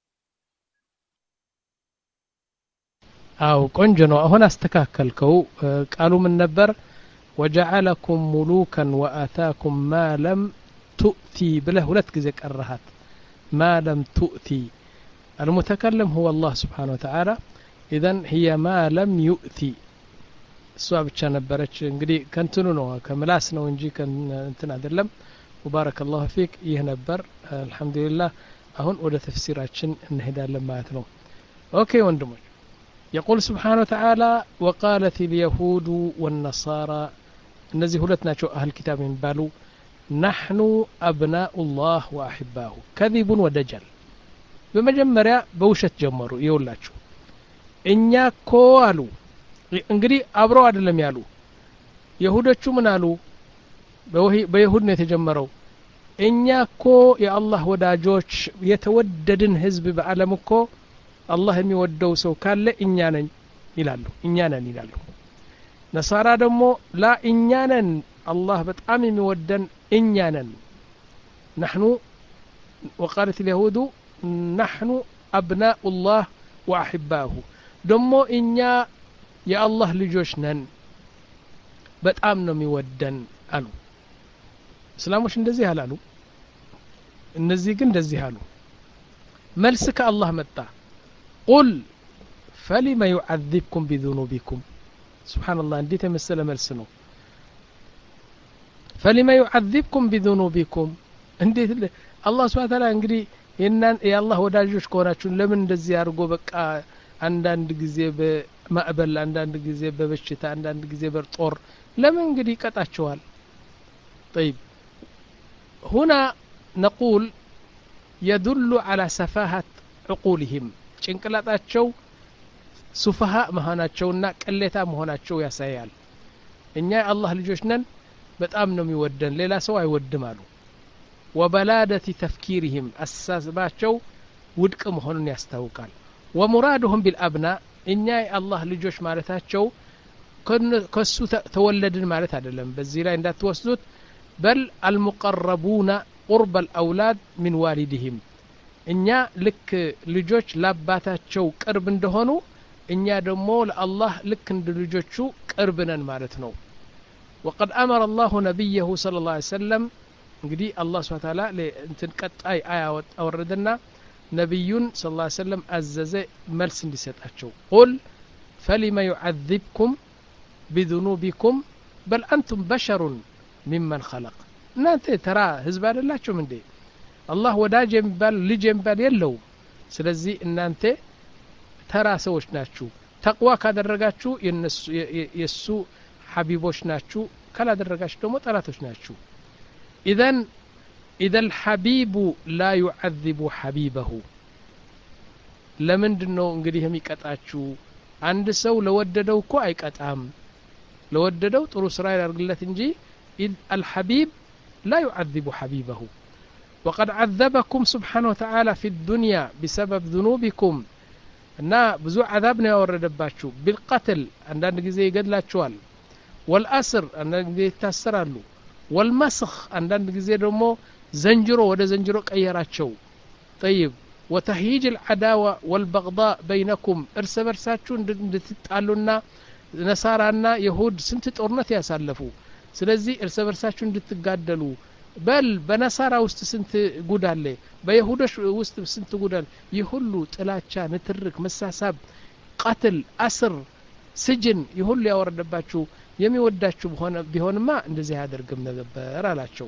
አው ቆንጆ ነው አሁን አስተካከልከው ቃሉ ምን ነበር وجعلكم ملوكا وآتاكم ما لم تؤتي بله ሁለት ጊዜ ቀረሃት ما لم تؤتي المتكلم هو الله سبحانه وتعالى اذا هي ما لم يؤتي እሷ ብቻ ነበረች እንግዲህ ከንትኑ ነው ከምላስ ነው እንጂ ከእንትን አይደለም وبارك الله فيك ይህ ነበር አልহামዱሊላህ አሁን ወደ ተፍሲራችን እንሄዳለን ማለት ነው ኦኬ ወንድሞች يقول سبحانه وتعالى وقالت اليهود والنصارى እነዚህ ሁለት ናቸው አህል ኪታብ የሚባሉ نحن أبناء الله وأحباؤه كذب ودجل በመጀመሪያ በውሸት ጀመሩ ይውላችሁ እኛ እኮ አሉ እንግዲህ አብረው አይደለም ያሉ ይሁዶቹ ምን አሉ በይሁድ ነው የተጀመረው እኛ እኮ የአላህ ወዳጆች የተወደድን ህዝብ በአለም እኮ አላህ የሚወደው ሰው ካለ እኛ ነን ይላሉ እኛ ነን ይላሉ ነሳራ ደግሞ ላ እኛ ነን አላህ በጣም የሚወደን እኛ ነን نحن وقالت اليهود نحن أبناء الله وأحباؤه ደሞ እኛ የአላህ ልጆች ነን በጣም ነው የሚወደን አሉ እስላሞች እንደዚህ አላሉ እነዚህ ግን እንደዚህ አሉ መልስ ከአላህ መጣ قل فلما يعذبكم بذنوبكم سبحان الله እንዴት የመሰለ መልስ ነው فلما يعذبكم بذنوبكم እንዴት አላህ Subhanahu Ta'ala እንግዲህ የናን የአላህ ወዳጆች ከሆናችሁ ለምን እንደዚህ አድርጎ በቃ አንዳንድ ጊዜ በማዕበል አንዳንድ ጊዜ በበሽታ አንዳንድ ጊዜ በጦር ለምን እንግዲህ ይቀጣቸዋል طيب هنا نقول يدل على سفاهة عقولهم ጭንቅላታቸው ሱፋሃ መሆናቸውና ቅሌታ መሆናቸው ያሳያል እኛ የአላህ ልጆች ነን በጣም ነው የሚወደን ሌላ ሰው አይወድም አሉ وبلادة تفكيرهم أساسباቸው ውድቅ መሆኑን ያስታውቃል ومرادهم بالأبناء እኛ የአላህ ልጆች ማለታቸው ከሱ ተወለድን ማለት አይደለም በዚህ ላይ እንዳትወስዱት بل المقربون قرب الأولاد من والدهم እኛ ልክ ልጆች ለአባታቸው ቅርብ እንደሆኑ እኛ ደግሞ ለአላህ ልክ እንደ ልጆቹ ቅርብ ነን ማለት ነው وقد أمر الله نبيه صلى الله عليه وسلم እንግዲህ አላህ Subhanahu Wa Ta'ala እንትን ቀጣይ አያ አወረደና ነብዩን ሰለላሁ ዐለይሂ ወሰለም አዘዘ መልስ እንዲሰጣቸው قل فلما يعذبكم بذنوبكم بل أنتم بشر ممن خلق እናንተ ተራ ህዝብ አይደላችሁም እንዴ አላህ ወዳጅ የሚባል ልጅ የሚባል የለው ስለዚህ እናንተ ተራ ሰዎች ናችሁ ተቅዋ ካደረጋችሁ የነሱ የሱ ሐቢቦች ናችሁ ካላደረጋችሁ ደግሞ ጠላቶች ናችሁ إذن إذا الحبيب لا يعذب حبيبه ለምንድነው እንግዲህ የሚቀጣችሁ አንድ ሰው ለወደደው እኮ አይቀጣም ለወደደው ጥሩ ስራ ያደርግለት እንጂ الحبيب لا يعذب حبيبه وقد عذبكم سبحانه وتعالى في الدنيا بسبب ذنوبكم እና ብዙ عذاب ነው ያወረደባችሁ بالقتل አንዳንድ ጊዜ ይገድላችኋል والأسر አንዳንድ ጊዜ ይታሰራሉ والمسخ عندنا ጊዜ ደግሞ ዘንጅሮ ወደ ዘንጅሮ ቀየራቸው طيب وتهيج العداوه والبغضاء بينكم እርስ በርሳችሁ እንድትጣሉና ነሳራና ይሁድ ስንት ጦርነት ያሳለፉ ስለዚህ እርስ በርሳችሁ እንድትጋደሉ በል በነሳራ ውስጥ ስንት ጉድ አለ በይሁዶች ውስጥ ስንት ጉድ አለ ይሁሉ ጥላቻ ንትርክ መሳሳብ قتل أسر سجن يሁሉ ያወረደባችሁ የሚወዳችሁ ሆነ ቢሆንማ እንደዚህ ያደርግም ነበር አላቸው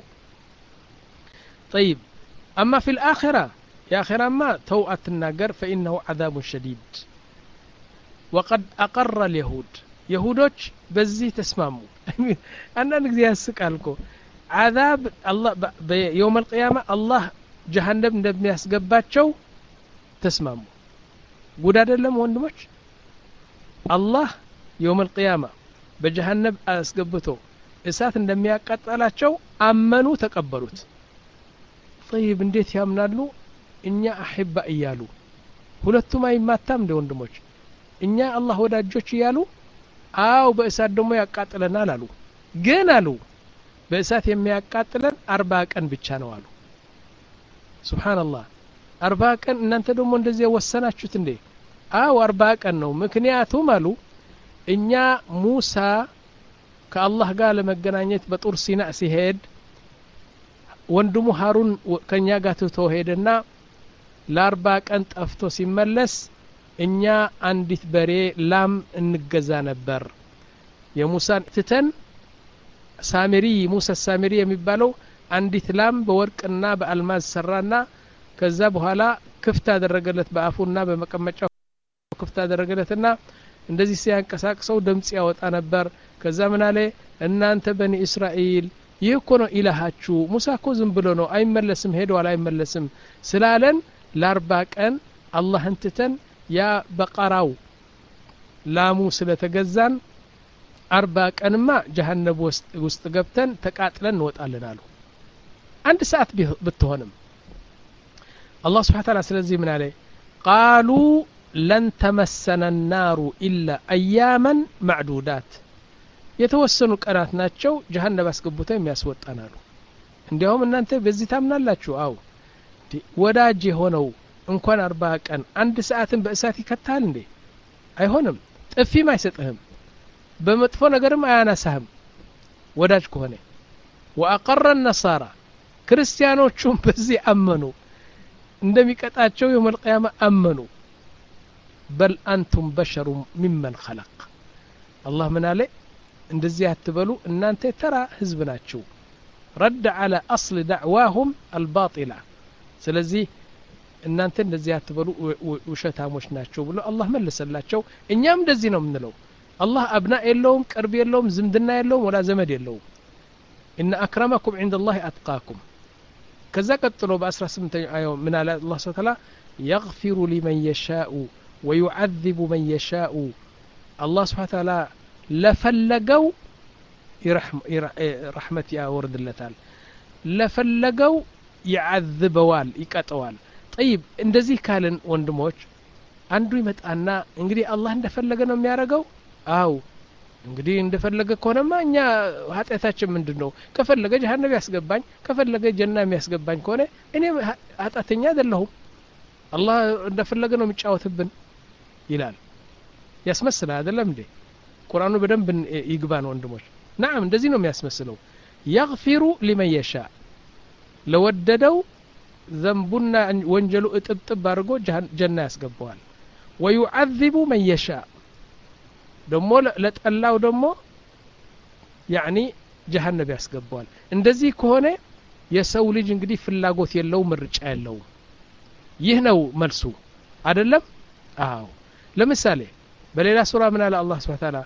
طيب اما في الاخره يا اخره ما توأت الناجر فانه عذاب شديد وقد اقر اليهود يهودوች በዚህ ተስማሙ አንዳንድ ጊዜ ያስቃልኮ عذاب الله يوم القيامه الله جهنم እንደሚያስገባቸው ተስማሙ ጉድ አይደለም ወንድሞች الله يوم القيامه በጀሃነም አስገብቶ እሳት እንደሚያቃጥላቸው አመኑ ተቀበሉት طيب እንዴት ያምናሉ እኛ አህባ እያሉ ሁለቱም አይማታም እንደ ወንድሞች እኛ አላህ ወዳጆች እያሉ አው በእሳት ደግሞ ያቃጥለናል አሉ ግን አሉ በእሳት የሚያቃጥለን አርባ ቀን ብቻ ነው አሉ ሱብሃንአላህ አርባ ቀን እናንተ ደግሞ እንደዚህ ወሰናችሁት እንዴ አው አርባ ቀን ነው ምክንያቱም አሉ እኛ ሙሳ ከአላህ ጋር ለመገናኘት በጡር ሲና ሲሄድ ወንድሙ ሃሩን ከኛ ጋር ተቶ ሄደና ለአርባ ቀን ጠፍቶ ሲመለስ እኛ አንዲት በሬ ላም እንገዛ ነበር የሙሳን ትተን ሳሚሪ ሙሳ ሳሚሪ የሚባለው አንዲት ላም በወርቅና በአልማዝ ሰራና ከዛ በኋላ ክፍት አደረገለት በአፉና በመቀመጫው ክፍት አደረገለትና እንደዚህ ሲያንቀሳቅሰው ድምጽ ያወጣ ነበር ከዛ ምን አለ እናንተ በኒ እስራኤል ይህ እኮ ነው ኢላሃችሁ ሙሳ እኮ ዝም ብሎ ነው አይመለስም ሄዷል አይመለስም ስላለን ለአርባ ቀን አላህን ትተን ያ በቀራው ላሙ ስለተገዛን አርባ ቀንማ ጀሃነም ውስጥ ገብተን ተቃጥለን እንወጣለን አሉ አንድ ሰዓት ብትሆንም አላህ Subhanahu Wa Ta'ala ስለዚህ ምን አለ قالوا لن تمسنا النار إلا أياما معدودات የተወሰኑ ቀናት ናቸው ጀሃነም አስገብተው የሚያስወጣናሉ እንዲያውም እናንተ በዚህ ታምናላችሁ አው ወዳጅ ሆነው እንኳን አርባ ቀን አንድ ሰዓትን በእሳት ይከታል እንዴ አይሆንም ጥፊም አይሰጥህም በመጥፎ ነገርም አያናሳህም ወዳጅ ከሆነ وأقر النصارى ክርስቲያኖቹም በዚህ አመኑ እንደሚቀጣቸው يوم القيامة አመኑ بل أنتم بشر ممن خلق الله من عليه እንደዚህ አትበሉ እናንተ ተራ ህዝብ ናችሁ رد على أصل دعواهم الباطلة ስለዚህ እናንተ እንደዚህ አትበሉ ውሸታሞች ናቸው ብሎ አላህ መለሰላቸው እኛም እንደዚህ ነው የምንለው አላህ አብና የለውም ቅርብ የለውም ዝምድና የለውም ወላ ዘመድ የለውም إن أكرمكم عند الله أتقاكم ከዛ ቀጥሎ በ18ኛው አያው ምን አለ አላህ Subhanahu Wa Ta'ala يغفر لمن يشاء ويعذب من يشاء الله سبحانه وتعالى ለፈለገው رحمت ያወርድለታል ለፈለገው يعذبዋል ይቀጣዋል طيب እንደዚህ ካልን ወንድሞች አንዱ ይመጣና እንግዲህ አላህ እንደፈለገ ነው የሚያደርገው አው እንግዲህ እንደፈለገ ከሆነማ እኛ ኃጢአታችን ምንድነው ከፈለገ ጀሃነም ያስገባኝ ከፈለገ ጀና የሚያስገባኝ ከሆነ እኔ ኃጢአተኛ አይደለሁም አላህ እንደፈለገ ነው የሚጫወትብን ይላል ያስመስላል አይደለም እንዴ ቁርአኑ በደንብ ይግባን ወንድሞች نعم እንደዚህ ነው የሚያስመስለው يغفر لمن يشاء ለወደደው ዘንቡና ወንጀሉ እጥብጥብ አድርጎ ጀና ያስገባዋል ويعذب من يشاء ደሞ ለጠላው ደሞ يعني ጀሃነም ያስገባዋል እንደዚህ ከሆነ የሰው ልጅ እንግዲህ ፍላጎት የለው ምርጫ የለው ይህ ነው መልሱ አይደለም አዎ ለምሳሌ በሌላ ሱራ ምን አለ አላህ Subhanahu Wa Ta'ala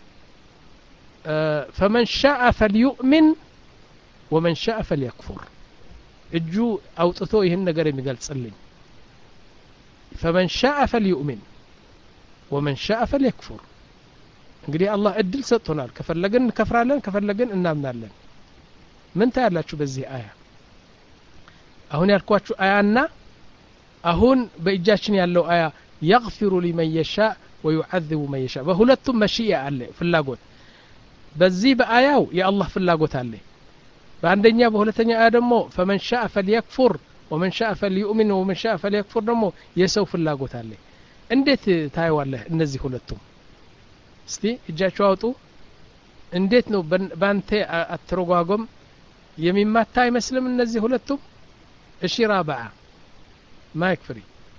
فمن شاء فليؤمن ومن شاء فليكفر እጁ አውጥቶ ይሄን ነገር የሚገልጽልኝ فمن شاء فليؤمن ومن شاء فليكفر እንግዲህ አላህ እድል ሰጥቶናል ከፈለግን ከፍራለን ከፈለግን እናምናለን ምን ታያላችሁ በዚህ አያ አሁን ያልኳችሁ አያና አሁን በእጃችን ያለው አያ يغفر لمن يشاء ويعذب من يشاء በሁለቱም መሽያ አለ ፍላጎት በዚህ በአያው የአላህ ፍላጎት አለ በአንደኛ በሁለተኛ አያ ደግሞ فمن شاء فليكفر ومن شاء فليؤمن ومن شاء فليكفر ደግሞ የሰው ፍላጎት አለ እንዴት ታይዋለህ እነዚህ ሁለቱም እስቲ እጃችሁ አውጡ እንዴት ነው ባንተ አትረጓጎም የሚማታ አይመስልም እነዚህ ሁለቱም እሺ ራብዓ ማይክ ፍሪ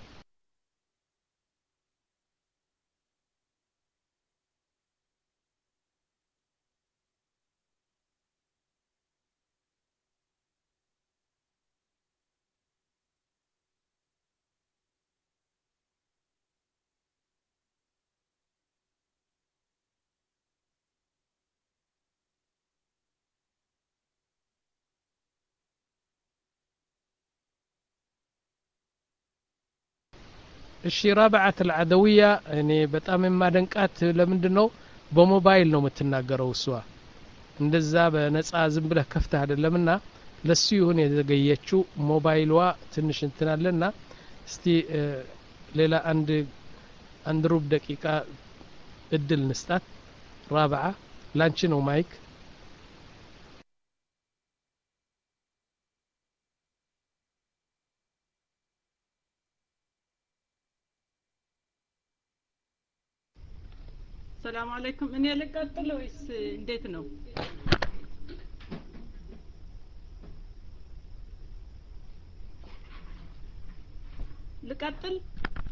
እሺ ራብዓት العدوية እኔ በጣም የማደንቃት ለምንድነው በሞባይል ነው የምትናገረው እሷ እንደዛ በነፃ ዝም ብለህ ከፍተህ አይደለምና ለሱ ይሁን የዘገየችው ሞባይልዋ ትንሽ እንትናለና እስቲ ሌላ አንድ አንድ ሩብ ደቂቃ እድል ንስጣት ራብዓ ላንቺ ነው ማይክ ሰላም አለይኩም እኔ ልቀጥል ወይስ እንዴት ነው ልቀጥል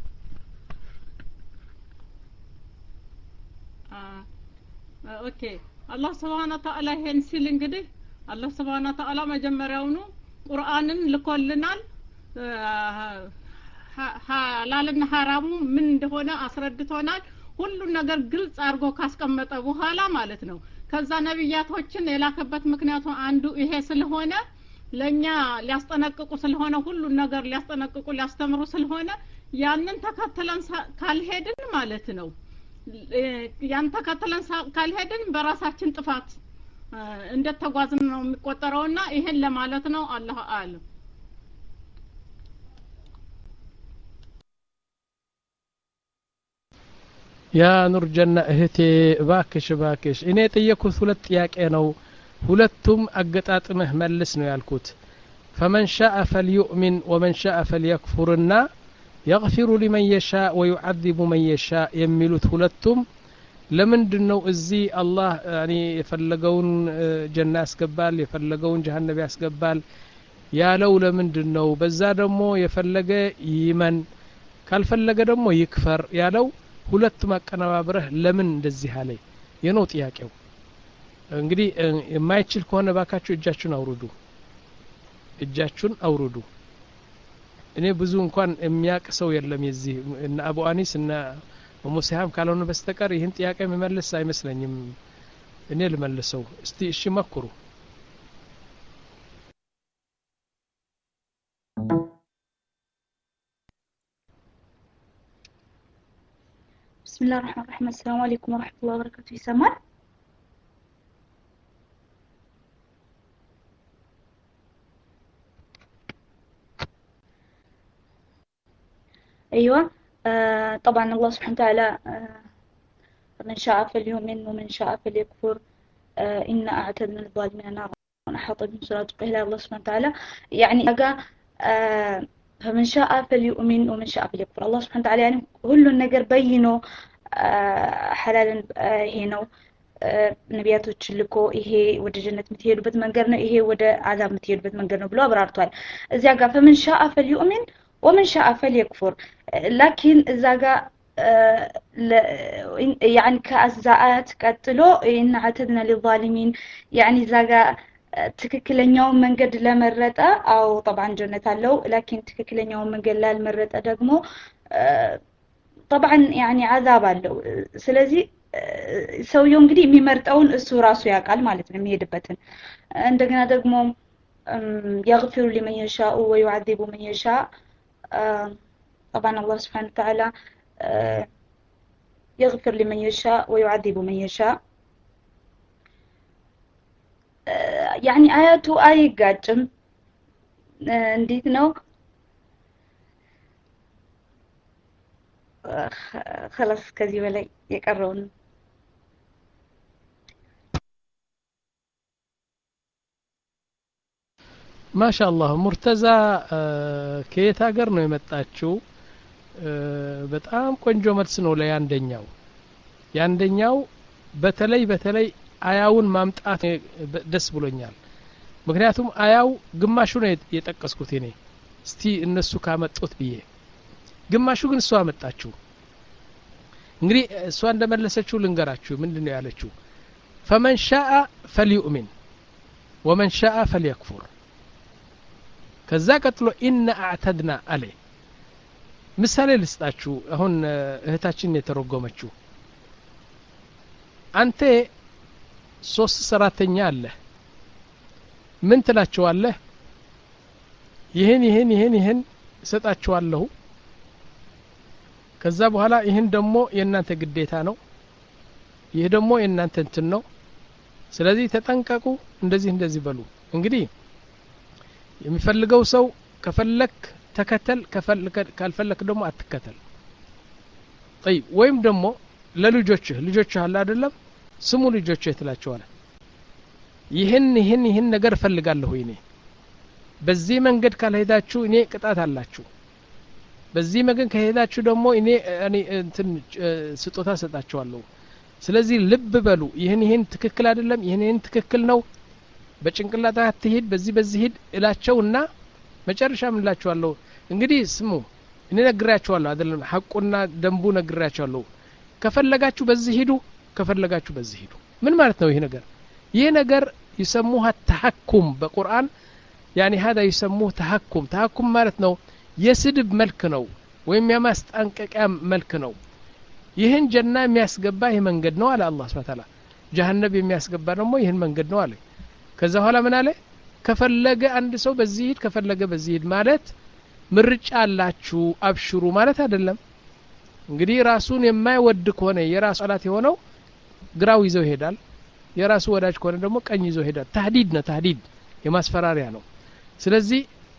ኦኬ አላህ Subhanahu Wa Ta'ala ይሄን ሲል እንግዲህ አላህ Subhanahu Wa Ta'ala መጀመሪያውኑ ቁርአንን ልኮልናል ሐላልና ሐራሙ ምን እንደሆነ አስረድቶናል ሁሉ ነገር ግልጽ አድርጎ ካስቀመጠ በኋላ ማለት ነው ከዛ ነብያቶችን የላከበት ምክንያቱ አንዱ ይሄ ስለሆነ ለኛ ሊያስጠነቅቁ ስለሆነ ሁሉ ነገር ሊያስጠነቅቁ ሊያስተምሩ ስለሆነ ያንን ተከተለን ካልሄድን ማለት ነው ያን ተከተለን ካልሄድን በራሳችን ጥፋት እንደተጓዝን ነው የሚቆጠረውና ይሄን ለማለት ነው አላህ አለም ያ ኑር ጀና እህቴ ባክሽ ባክሽ እኔ ጠየኩት ሁለት ጥያቄ ነው ሁለቱም አገጣጥመህ መልስ ነው ያልኩት فمن شاء فليؤمن ومن شاء فليكفرنا يغفر لمن يشاء ويعذب من يشاء የሚሉት ሁለቱም ለምንድነው እዚህ አላህ ያኒ የፈለገውን ጀና ያስገባል የፈለገውን ጀሃነም ያስገባል ያለው ለምንድነው በዛ ደግሞ የፈለገ ይመን ካልፈለገ ደግሞ ይክፈር ያለው ሁለት ማቀናባብረህ ለምን እንደዚህ አለ የነው ጥያቄው እንግዲህ የማይችል ከሆነ ባካችሁ እጃችሁን አውርዱ እጃችሁን አውርዱ እኔ ብዙ እንኳን የሚያቅ ሰው የለም የዚህ እና አቡ አኒስ እና ሙሳሃም ካልሆነ በስተቀር ይህን ጥያቄ መመለስ አይመስለኝም እኔ ልመልሰው እስቲ እሺ መክሩ بسم الله الرحمن الرحيم السلام عليكم ورحمة الله وبركاته يسمع أيوة آه طبعا الله سبحانه وتعالى آه من شاء فليؤمن ومن شاء فليكفر آه إن أعتدنا للظالمين نارا أحاط بهم سرادقها إلى الله سبحانه وتعالى يعني آه فمن شاء فليؤمن ومن شاء فليكفر الله سبحانه وتعالى يعني كل النجر بينه حلالا هنا ነቢያቶች ልኮ ይሄ ወደ ጀነት የምትሄዱበት መንገድ ነው ይሄ ወደ አዛብ የምትሄዱበት መንገድ ነው ብሎ አብራርቷል እዚያ ጋር فمن شاء فليؤمن ومن شاء فليكفر لكن እዛ ጋር يعني ከአዛአት ቀጥሎ إن عتدنا للظالمين يعني እዛ ጋር ትክክለኛው መንገድ ለመረጠ አው طبعا ጀነት አለው لكن ትክክለኛው መንገድ ላልመረጠ ደግሞ طبعا يعني عذاب አለው ስለዚህ ሰውየው እንግዲህ የሚመርጠውን እሱ ራሱ ያውቃል ማለት ነው የሚሄድበትን እንደገና ደግሞ يغفر لمن يشاء ويعذب من يشاء طبعا الله سبحانه وتعالى يغفر لمن يشاء ويعذب من يشاء يعني آياته አይጋጭም እንዴት ነው خلاص ከዚህ በላይ የቀረውን ማሻአላህ ሙርተዛ ከየት ሀገር ነው የመጣችው በጣም ቆንጆ መልስ ነው ለያንደኛው ያንደኛው በተለይ በተለይ አያውን ማምጣት ደስ ብሎኛል ምክንያቱም አያው ግማሹ ነው የጠቀስኩት እኔ እስቲ እነሱ ካመጡት ብዬ ግማሹ ግን እሷ አመጣችሁ እንግዲህ እሷ እንደመለሰችው ልንገራችሁ ምንድነው ያለችው فمن شاء فليؤمن ومن شاء فليكفر ከዛ ቀጥሎ إن أعتدنا عليه ምሳሌ ልስጣችሁ አሁን እህታችን የተረጎመችው አንተ ሶስት ሰራተኛ አለ ምን ትላቸዋለህ ይሄን ይሄን ይሄን ይሄን ሰጣቸዋለሁ ከዛ በኋላ ይሄን ደግሞ የእናንተ ግዴታ ነው ይሄ ደግሞ የእናንተ እንትን ነው ስለዚህ ተጠንቀቁ እንደዚህ እንደዚህ በሉ እንግዲህ የሚፈልገው ሰው ከፈለክ ተከተል ከፈለክ ካልፈለክ ደግሞ አትከተል طيب ወይም ደግሞ ለልጆችህ ልጆችህ አለ አይደለም ስሙ ልጆችህ ትላቸዋለህ ይሄን ይሄን ይሄን ነገር ፈልጋለሁ እኔ በዚህ መንገድ ካልሄዳችሁ እኔ ቅጣት አላችሁ በዚህ መንገድ ከሄዳችሁ ደግሞ እኔ እኔ እንትን ስጦታ ሰጣችኋለሁ ስለዚህ ልብ በሉ ይሄን ይሄን ትክክል አይደለም ይሄን ይሄን ትክክል ነው በጭንቅላታ አትሄድ በዚህ በዚህ ሄድ እላቸውና መጨረሻ ምን እላቸዋለሁ እንግዲህ ስሙ እኔ ነግራቸዋለሁ አይደለም ሐቁና ደንቡ ነግራቸዋለሁ ከፈለጋችሁ በዚህ ሄዱ ከፈለጋችሁ በዚህ ሄዱ ምን ማለት ነው ይሄ ነገር ይሄ ነገር ይሰሙها التحكم በቁርአን يعني هذا يسموه تحكم تحكم ማለት ነው የስድብ መልክ ነው ወይም የማስጠንቀቂያ መልክ ነው ይሄን ጀና የሚያስገባ ይሄ መንገድ ነው አለ አላህ Subhanahu Ta'ala ጀሃነም የሚያስገባ ደግሞ ይሄን መንገድ ነው አለ ከዛ በኋላ ምን አለ ከፈለገ አንድ ሰው በዚህ ሄድ ከፈለገ በዚህ ሄድ ማለት ምርጫ አላችሁ አብሽሩ ማለት አይደለም እንግዲህ ራሱን የማይወድ ከሆነ የራሱ አላት የሆነው ግራው ይዘው ይሄዳል የራሱ ወዳጅ ከሆነ ደግሞ ቀኝ ይዘው ይሄዳል ተህዲድ ነው ተህዲድ የማስፈራሪያ ነው ስለዚህ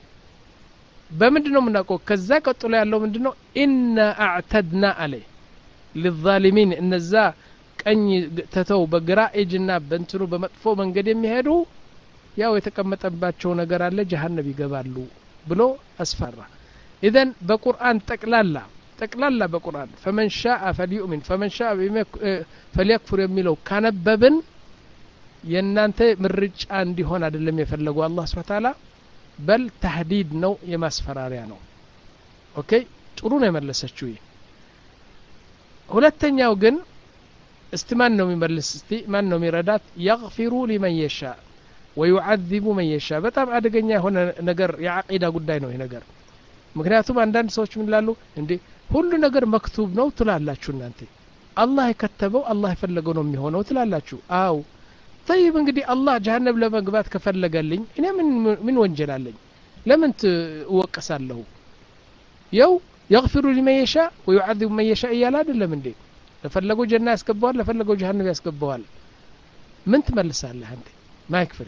በምንድነው የምናውቀው ከዛ ቀጥሎ ያለው ምንድነው ኢነ አዕተድና አለይ للظالمين እነዛ ቀኝ ተተው በግራ እጅና በእንትኑ በመጥፎ መንገድ የሚሄዱ ያው የተቀመጠባቸው ነገር አለ ጀሃነም ይገባሉ ብሎ አስፈራ اذا በቁርአን ጠቅላላ ጠቅላላ በቁርአን فمن شاء فليؤمن فمن شاء فليكفر የሚለው ካነበብን የናንተ ምርጫ እንዲሆን አይደለም የፈለገው አላህ Subhanahu Ta'ala በል ተህዲድ ነው የማስፈራሪያ ነው ኦኬ ጥሩ ነው የመለሰችው ሁለተኛው ግን እስቲ ማን ነው የሚመልስ እስቲ ማን ነው የሚረዳት يغفر لمن يشاء ويعذب من يشاء በጣም አደገኛ የሆነ ነገር የአቂዳ ጉዳይ ነው ይሄ ነገር ምክንያቱም አንዳንድ ሰዎች ምን ይላሉ እንዴ ሁሉ ነገር መክቱብ ነው ትላላችሁ እናንተ አላህ የከተበው አላህ የፈለገው ነው የሚሆነው ትላላችሁ አው طيب እንግዲህ አላህ ጀሃነም ለመግባት ከፈለገልኝ እኔ ምን ምን ወንጀል አለኝ ለምን ተወቀሳለሁ ያው يغفر لمن يشاء ويعذب من يشاء እያለ አይደለም እንዴ ለፈለገው ጀና ያስገባዋል ለፈለገው ጀሃነም ያስገባዋል ምን ትመልሳለህ አንተ ማይክ ፍሪ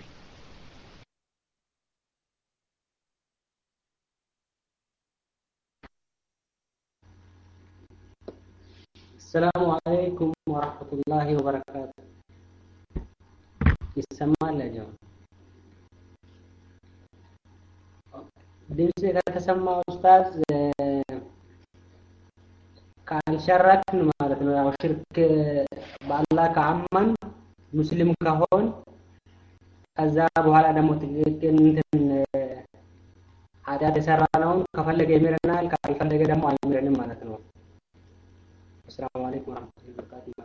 السلام عليكم ورحمة الله وبركاته ይሰማል ያው ድምጽ ከተሰማ ኡስታዝ ካልሸረክን ማለት ነው ያው ሽርክ በአላህ ከአማን ሙስሊም ከሆን ከዛ በኋላ ደግሞ ትክክል እንትን ኃጢአት የሰራነውን ከፈለገ ይምረናል ካልፈለገ ደግሞ አይምረንም ማለት ነው السلام عليكم ورحمة الله وبركاته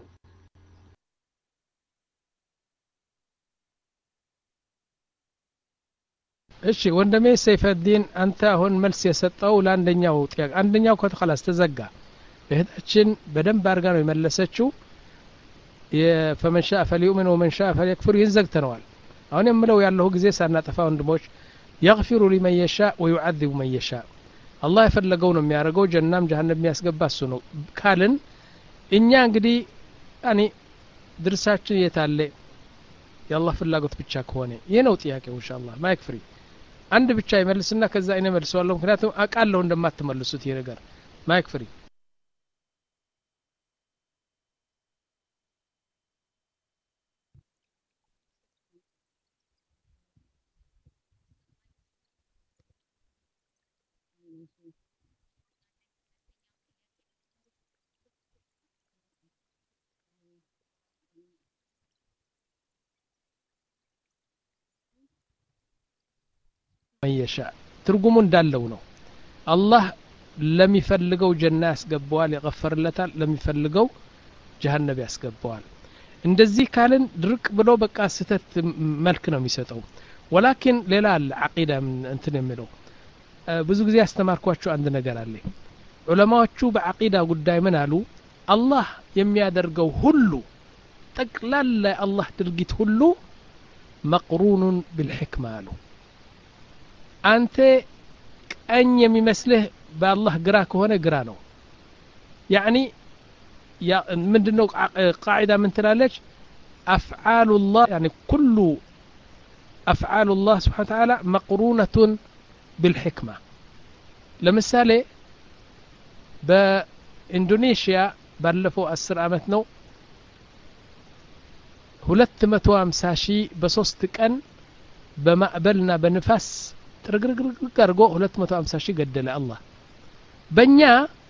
እሺ ወንድሜ ሰይፈዲን አንተ አሁን መልስ የሰጠው ለአንደኛው ጥያቄ አንደኛው ከተخلاص ተዘጋ እህታችን በደንብ አርጋ ነው የመለሰችው የፈመን ሻአ فليؤمن ومن شاء فليكفر ይንዘግተነዋል አሁን የምለው ያለው ጊዜ ሳናጠፋ ወንድሞች يغفر لمن يشاء ويعذب من يشاء አላህ የፈለገው ነው የሚያደርገው ጀናም ጀሃነም የሚያስገባ እሱ ነው ካልን እኛ እንግዲህ ያኒ ድርሳችን የታለ የአላህ ፍላጎት ብቻ ከሆነ ይሄ ነው ጥያቄው ኢንሻአላህ ማይክ ፍሪ አንድ ብቻ ይመልስና ከዛ እኔ መልሰዋለሁ ምክንያቱም አቃለሁ እንደማትመልሱት ይሄ ነገር ማይክ ፍሪ من يشاء ترجم እንዳለው ነው አላህ ለሚፈልገው ጀና ያስገባዋል ይغفرለታል ለሚፈልገው ጀሃነም ያስገባዋል እንደዚህ ካልን ድርቅ ብሎ በቃ ስተት መልክ ነው የሚሰጠው ወላኪን ሌላ አቂዳ እንትን የሚለው ብዙ ጊዜ ያስተማርኳችሁ አንድ ነገር አለ ዑለማዎቹ በአቂዳ ጉዳይ ምን አሉ አላህ የሚያደርገው ሁሉ ጠቅላላ አላህ ድርጊት ሁሉ መቅሩኑን بالحكمه አሉ አንተ ቀኝ የሚመስልህ በአላህ ግራ ከሆነ ግራ ነው يعني يا ምንድነው ቃዒዳ ምን ትላለች أفعال الله يعني كل أفعال الله سبحانه وتعالى مقرونة بالحكمة ለምሳሌ በኢንዶኔሽያ ባለፈው አስር አመት ነው ሁለት መቶ ሃምሳ ሺህ በሶስት ቀን በማዕበልና በንፋስ ትርግርግርግ አድርጎ ሁለት መቶ ሃምሳ ሺህ ገደለ አላህ በእኛ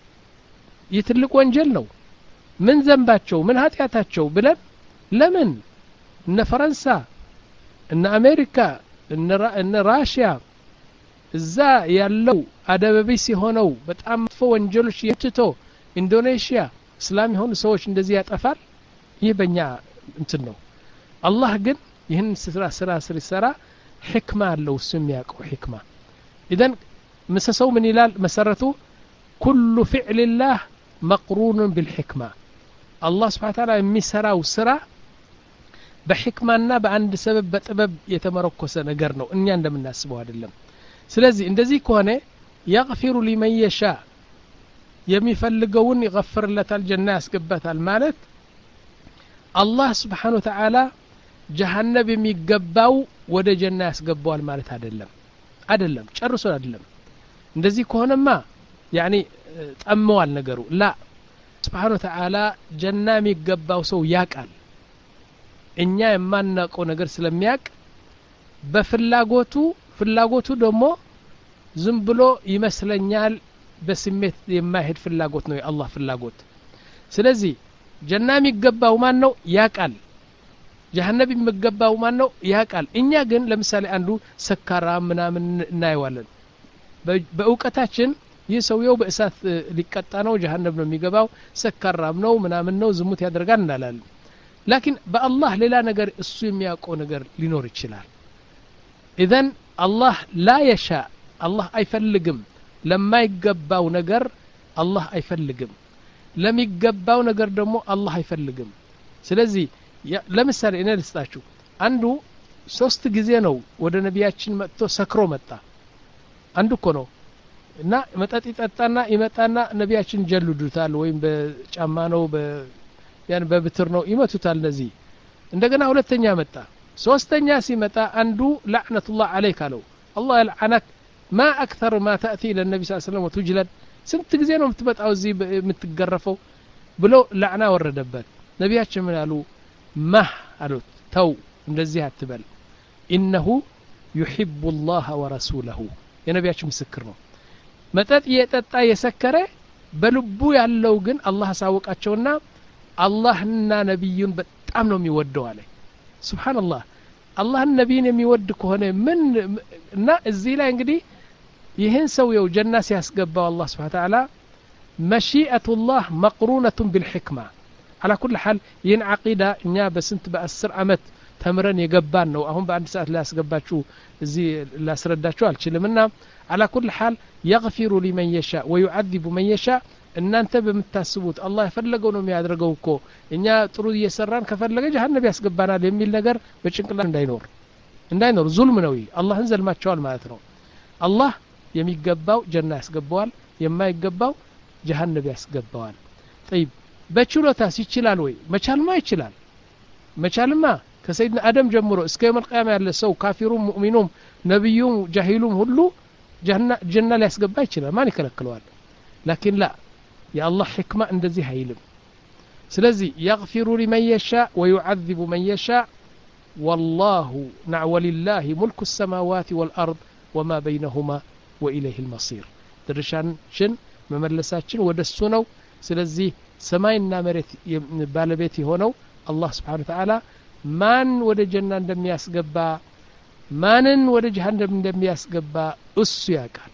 የትልቅ ወንጀል ነው ምን ዘንባቸው ምን ኃጢያታቸው ብለን ለምን እነ ፈረንሳ እነ አሜሪካ እነ ራሽያ እዛ ያለው አደበቢስ የሆነው በጣም መጥፎ ወንጀሎች የትቶ ኢንዶኔሽያ እስላም የሆኑ ሰዎች እንደዚህ ያጠፋል ይህ በእኛ እንትን ነው አላህ ግን ይህን ስራ ስራ ሲሰራ ሕክማ አለው እሱ የሚያውቀው ሕክማ ኢዘን ምሰሰው ምን ይላል መሰረቱ ኩሉ ፊዕል ላህ መቅሩኑን بالحክማ አላህ ስብሓን ተዓላ የሚሰራው ስራ በሕክማና በአንድ ሰበብ በጥበብ የተመረኮሰ ነገር ነው እኛ እንደምናስበው አይደለም ስለዚህ እንደዚህ ከሆነ يغفر لمن يشاء የሚፈልገውን ይغفرለታል ጀና ያስገባታል ማለት አላህ ስብሓን ተዓላ ጀሃነም የሚገባው ወደ ጀና ያስገባዋል ማለት አይደለም አይደለም ጨርሶ አይደለም እንደዚህ ከሆነማ ያኒ ጠመዋል ነገሩ ላ ስብሓን ተዓላ ጀና የሚገባው ሰው ያቃል እኛ የማናውቀው ነገር ስለሚያቅ በፍላጎቱ ፍላጎቱ ደግሞ ዝም ብሎ ይመስለኛል በስሜት የማይሄድ ፍላጎት ነው የአላህ ፍላጎት ስለዚህ ጀና የሚገባው ማን ነው ያቃል ጀሃነም የሚገባው ማን ነው ያቃል እኛ ግን ለምሳሌ አንዱ ሰካራ ምናምን እናይዋለን በእውቀታችን ይህ ሰውየው በእሳት ሊቀጣ ነው ጀሃነም ነው የሚገባው ሰካራም ነው ምናምን ነው ዝሙት ያደርጋል እንላለን ላኪን በአላህ ሌላ ነገር እሱ የሚያውቀው ነገር ሊኖር ይችላል ኢዘን አላህ ላ የሻ አላህ አይፈልግም ለማይገባው ነገር አላህ አይፈልግም ለሚገባው ነገር ደግሞ አላህ አይፈልግም ስለዚህ ለምሳሌ እኔ ልስጣችሁ አንዱ ሶስት ጊዜ ነው ወደ ነቢያችን መጥቶ ሰክሮ መጣ አንዱ እኮ ነው እና መጠጥ ይጠጣና ይመጣና ነቢያችን ጀልዱታል ወይም በጫማ ነው በ ያን በብትር ነው ይመቱታል እንደዚህ እንደገና ሁለተኛ መጣ ሶስተኛ ሲመጣ አንዱ ለዕነቱላህ አለይክ አለው አላህ ይልዓነክ ما أكثر ما تأتي إلى النبي صلى الله عليه وسلم وتجلد سنت ጊዜ ነው የምትመጣው እዚህ የምትገረፈው ብሎ ለዕና ወረደበት ነቢያችን ምን አሉ ማህ አሉት ተው እንደዚህ አትበል إنه يحب الله ورسوله የነቢያችን ምስክር ነው መጠጥ የጠጣ የሰከረ በልቡ ያለው ግን አላህ አሳወቃቸውና አላህና ነብዩን በጣም ነው የሚወደው አለ ሱብሃንአላህ አላህን ነብዩን የሚወድ ከሆነ ምን እና እዚህ ላይ እንግዲህ ይህን ሰውየው ጀና ሲያስገባው አላህ Subhanahu Wa Ta'ala መሺአቱላህ መቅሩነቱን بالحكمة على كل حال ይህን አቂዳ እኛ በስንት በአስር አመት ተምረን የገባን ነው አሁን በአንድ ሰዓት ላይ ያስገባችሁ እዚህ ላስረዳችሁ አልችልምና على كل حال يغفر لمن يشاء ويعذب من يشاء እናንተ በመታስቡት አላህ የፈለገው ነው የሚያደርገው እኮ እኛ ጥሩ እየሰራን ከፈለገ ጀሃነም ያስገባናል የሚል ነገር በጭንቅላት እንዳይኖር እንዳይኖር ዙልም ነው አላህን ዘልማቸዋል ማለት ነው አላህ የሚገባው ጀና ያስገባዋል የማይገባው ጀሃነም ያስገባዋል طيب በችሎታስ ይችላል ወይ መቻልማ ይችላል መቻልማ ከሰይድና አደም ጀምሮ እስከ የውም القيامه ያለ ሰው ካፊሩም ሙእሚኑም ነብዩም ጃሂሉም ሁሉ ጀና ጀና ሊያስገባ ይችላል ማን ይከለክለዋል لكن لا يا الله حكمة እንደዚህ አይልም ስለዚህ يغفر لمن يشاء ويعذب من يشاء والله نع ولله ملك السماوات والأرض وما بينهما وإليه المصير ድርሻችን መመለሳችን ወደሱ ነው ስለዚህ ሰማይና መሬት ባለቤት የሆነው አላህ Subhanahu Wa Ta'ala ማን ወደ ጀና እንደሚያስገባ ማንን ወደ ጀሃነም እንደሚያስገባ እሱ ያውቃል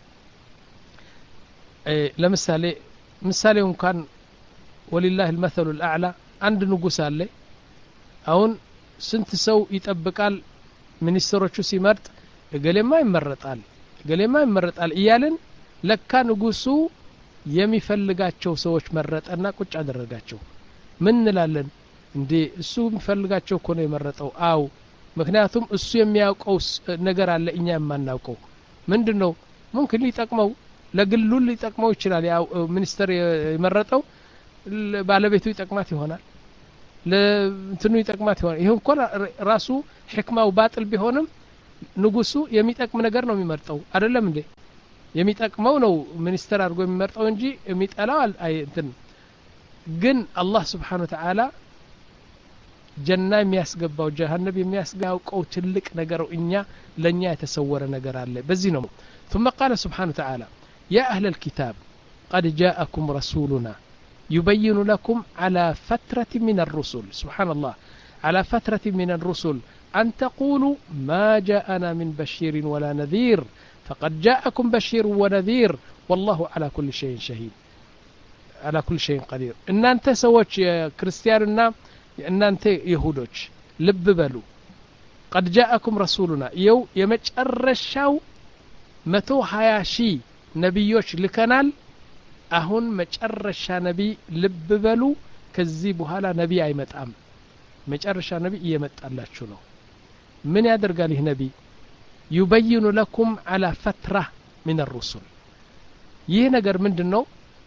ለምሳሌ ምሳሌው እንኳን ወሊላሂ المثل الاعلى አንድ ንጉስ አለ አሁን ስንት ሰው ይጠብቃል ሚኒስትሮቹ ሲመርጥ እገሌማ ይመረጣል እገሌማ ይመረጣል እያልን ለካ ንጉሱ የሚፈልጋቸው ሰዎች መረጠና ቁጭ አደረጋቸው ምን እንላለን እንዴ እሱ የሚፈልጋቸው እኮ ነው የመረጠው አው ምክንያቱም እሱ የሚያውቀው ነገር አለ እኛ የማናውቀው ምንድነው ممكن ሊጠቅመው ለግሉ ሊጠቅመው ይችላል ያው ሚኒስተር የመረጠው ባለቤቱ ይጠቅማት ይሆናል ለእንትኑ ይጠቅማት ይሆናል ይሄን እኮ ራሱ ህክማው ባጥል ቢሆንም ንጉሱ የሚጠቅም ነገር ነው የሚመርጠው አይደለም እንዴ የሚጠቅመው ነው ሚኒስተር አድርጎ የሚመርጠው እንጂ የሚጠላው አይ እንትን ግን አላህ Subhanahu Wa Ta'ala ጀና የሚያስገባው ጀሃነም የሚያስገባው ትልቅ ነገር እኛ ለኛ የተሰወረ ነገር አለ በዚህ ነው ثم قال سبحانه وتعالى يا أهل الكتاب قد جاءكم رسولنا يبين لكم على فترة من الرسل سبحان الله على فترة من الرسل أن تقولوا ما جاءنا من بشير ولا نذير فقد جاءكم بشير ونذير والله على كل شيء شهيد على كل شيء قدير إن أنت سوتش يا كريستياننا إن أنت يهودوش لب بلو قد جاءكم رسولنا يو يمجرشاو متو حياشي نبيوش لكنال أهون مجرشا نبي لب بلو كذي بحالا نبي أي متأم مجرشا نبي يمتألات شنو من يدر قاله نبي يبين لكم على فترة من الرسل يهنقر من دنو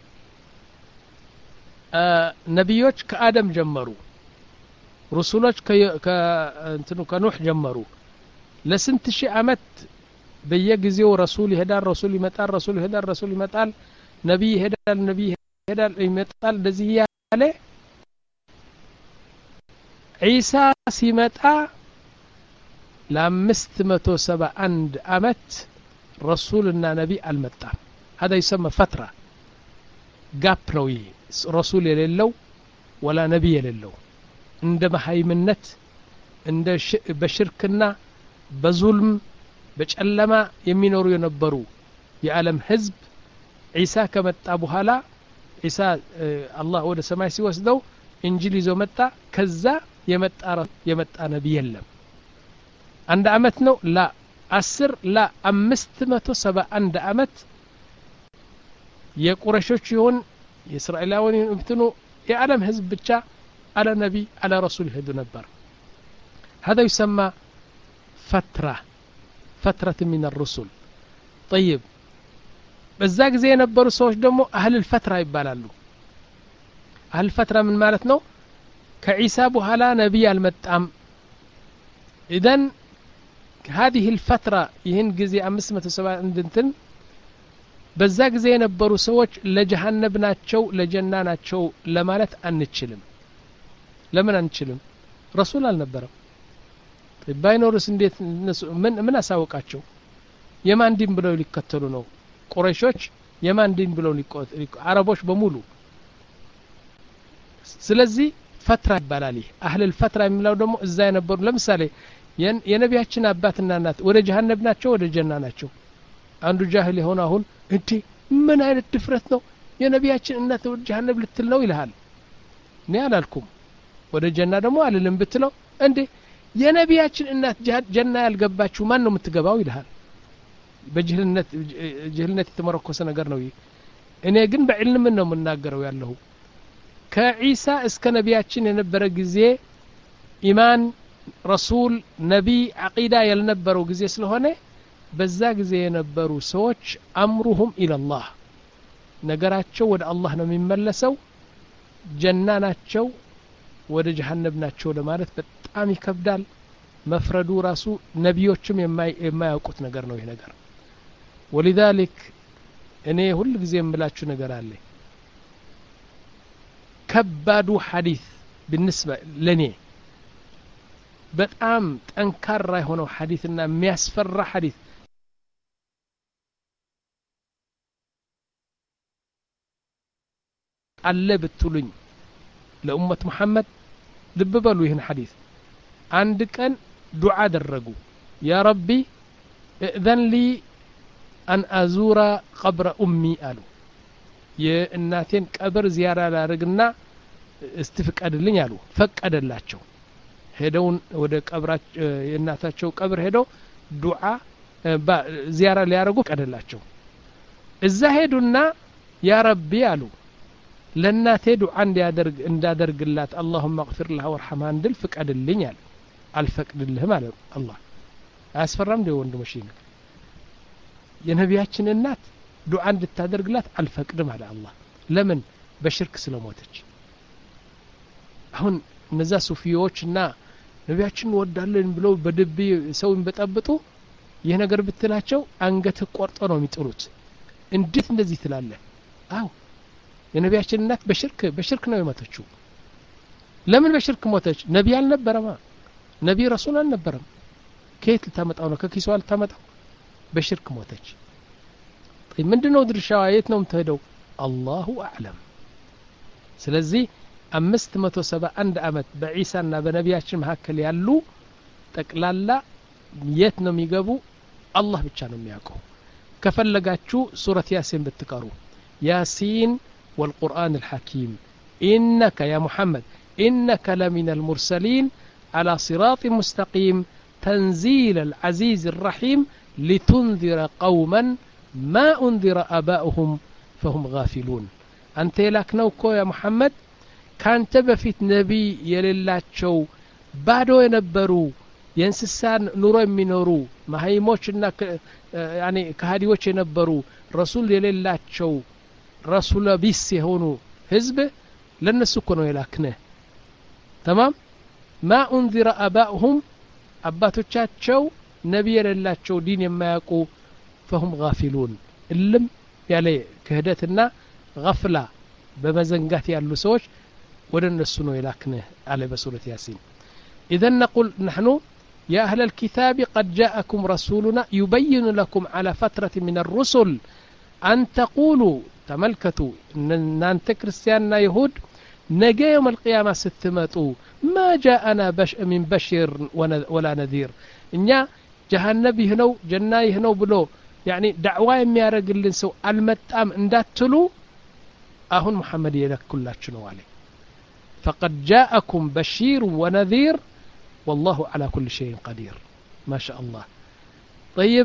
آه نبيوش كآدم جمروا رسولوش كنوح جمروا لسنت شي عمت بيجزيو رسول هدال رسول يمتال رسول هدال رسول يمتال نبي هدال نبي هدال يمتال دزي عليه عيسى سيمتا لامست متو سبع عند أمت رسولنا نبي المتا هذا يسمى فترة gap ነው ይሄ ረሱል የሌለው ወላ ነብይ የሌለው እንደ መሃይምነት እንደ በሽርክና በዙልም በጨለማ የሚኖሩ የነበሩ የዓለም ህዝብ ኢሳ ከመጣ በኋላ ኢሳ አላህ ወደ ሰማይ ሲወስደው እንጂል ይዞ መጣ ከዛ የመጣ የመጣ ነብይ የለም አንድ አመት ነው ላ አስር ላ አምስት መቶ ሰባ አንድ አመት የቁረሾች ይሁን የእስራኤላውያን እንትኑ የዓለም ህዝብ ብቻ على نبي على رسول يهدو نبر هذا يسمى فترة فترة من الرسل طيب بزاق زي نبروا سوش دمو أهل الفترة يبالالو أهل الفترة من مالتنا كعيسى بوهلا نبي المتأم إذن هذه الفترة يهن جزي أمسمة سبع عندنتن بزاق زي نبروا سوش لجهنم ناتشو لجنة ناتشو لمالت أنتشلم لمن أنتشلم رسول النبرة باينورس انديت من من اساوقاچو የማን ዲን ብለው ሊከተሉ ነው ቁረይሾች የማን ዲን ብለው ሊቆ አረቦች በሙሉ ስለዚህ ፈትራ ይባላል አህለ الفترة የሚለው ደግሞ እዛ የነበሩ ለምሳሌ የነቢያችን አባትና እናት ወደ ጀሃነም ናቸው ወደ ጀና ናቸው አንዱ ጃሂል የሆነ አሁን እንዴ ምን አይነት ድፍረት ነው የነቢያችን እናት ወደ ጀሃነም ልትል ነው ይልሃል እኔ አላልኩም ወደ ጀና ደግሞ አልልም ብትለው እንዴ የነቢያችን እናት ጀና ያልገባችሁ ማን ነው የምትገባው ይልሃል በጅህልነት ጅህልነት የተመረኮሰ ነገር ነው እኔ ግን በዕልም ነው የምናገረው ያለው ከኢሳ እስከ ነቢያችን የነበረ ጊዜ ኢማን ረሱል ነቢ አቂዳ ያልነበረው ጊዜ ስለሆነ በዛ ጊዜ የነበሩ ሰዎች አምሩሁም ኢላላህ ነገራቸው ወደ አላህ ነው የሚመለሰው ጀና ናቸው ወደ ጀሃነም ናቸው ለማለት በጣም ይከብዳል መፍረዱ ራሱ ነቢዮችም የማያውቁት ነገር ነው ይሄ ነገር ولذلك እኔ ሁሉ ጊዜ የምላችሁ ነገር አለ ከባዱ ሐዲስ بالنسبه ለኔ በጣም ጠንካራ የሆነው ሐዲስና የሚያስፈራ ሐዲስ አለ ብትሉኝ ለኡመት መሐመድ ልብ በሉ ይሄን ሐዲስ አንድ ቀን ዱዓ አደረጉ يا ربي اذن لي أن أزور قبر أمي قالوا የእናቴን ቀብር ዚያራ ላርግና እስትፍቀድልኝ አሉ ፈቀደላቸው ሄደው ወደ ቀብራቸው የእናታቸው ቀብር ሄደው ዱዓ ዚያራ ሊያረጉ ፈቀደላቸው እዛ ሄዱና ያ ረቢ አሉ ለእናቴ ዱዓ እንዲያደርግ እንዳደርግላት اللهم اغفر لها وارحمها እንድል ፍቀድልኝ አለ አልፈቅድልህም አለ አላህ አያስፈራም ነው ወንድሞቼ የነቢያችን እናት ዱዓ እንድታደርግላት አልፈቅድም አለ አላህ ለምን በሽርክ ስለሞተች አሁን እነዛ ሱፊዮችና ነቢያችን ወዳለን ብለው በድብ ሰው እንበጣበጡ ይሄ ነገር ብትላቸው አንገት ቆርጦ ነው የሚጥሉት እንዴት እንደዚህ ትላለህ አው የነቢያችን እናት በሽርክ በሽርክ ነው የሞተችው ለምን በሽርክ ሞተች ነብይ አልነበረማ ነብይ ረሱል አልነበረም ከየት ልታመጣው ነው ከኪሷ ልታመጣው በሽርክ ሞተች طيب ምንድነው ድርሻዋ የት ነው የምትሄደው አላሁ አዕለም ስለዚህ አምስት መቶ ሰባ አንድ አመት በኢሳና በነቢያችን መካከል ያሉ ጠቅላላ የት ነው የሚገቡ አላህ ብቻ ነው የሚያውቀው ከፈለጋችሁ ሱረት ያሲን ብትቀሩ ያሲን والقرآن الحكيم إنك يا محمد إنك لمن المرسلين على صراط مستقيم تنزيل العزيز الرحيم لتنذر قوما ما أنذر آباؤهم فهم غافلون أنت لكنوكو يا محمد كان تبفيت نبي يللاتشو بعدو ينبرو ينسسان نورو يمينورو ما هيموشنا يعني كهاديوش ينبرو رسول يللاتشو رسول بيس يهونو حزب لنسكو نو يلاكنه تمام ما أنذر آباؤهم أباتوچاچو نبي يللاتشو دين يمايقو فهم غافلون اللم يعني كهدتنا غفلة بمزنقات يالو سوش ودن السنو يلاكنه على بسورة ياسين إذن نقول نحن يا أهل الكتاب قد جاءكم رسولنا يبين لكم على فترة من الرسل أن تقولوا تملكتوا أنت كريستياننا يهود نجا يوم القيامة ستمتوا ما جاءنا بش من بشر ولا نذير إنيا جهنم هنو جناي هنو بلو يعني دعوة يميارق اللي سو المتام انداتلو أهون محمد يلك كلاتشنو عليه فقد جاءكم بشير ونذير والله على كل شيء قدير ما شاء الله طيب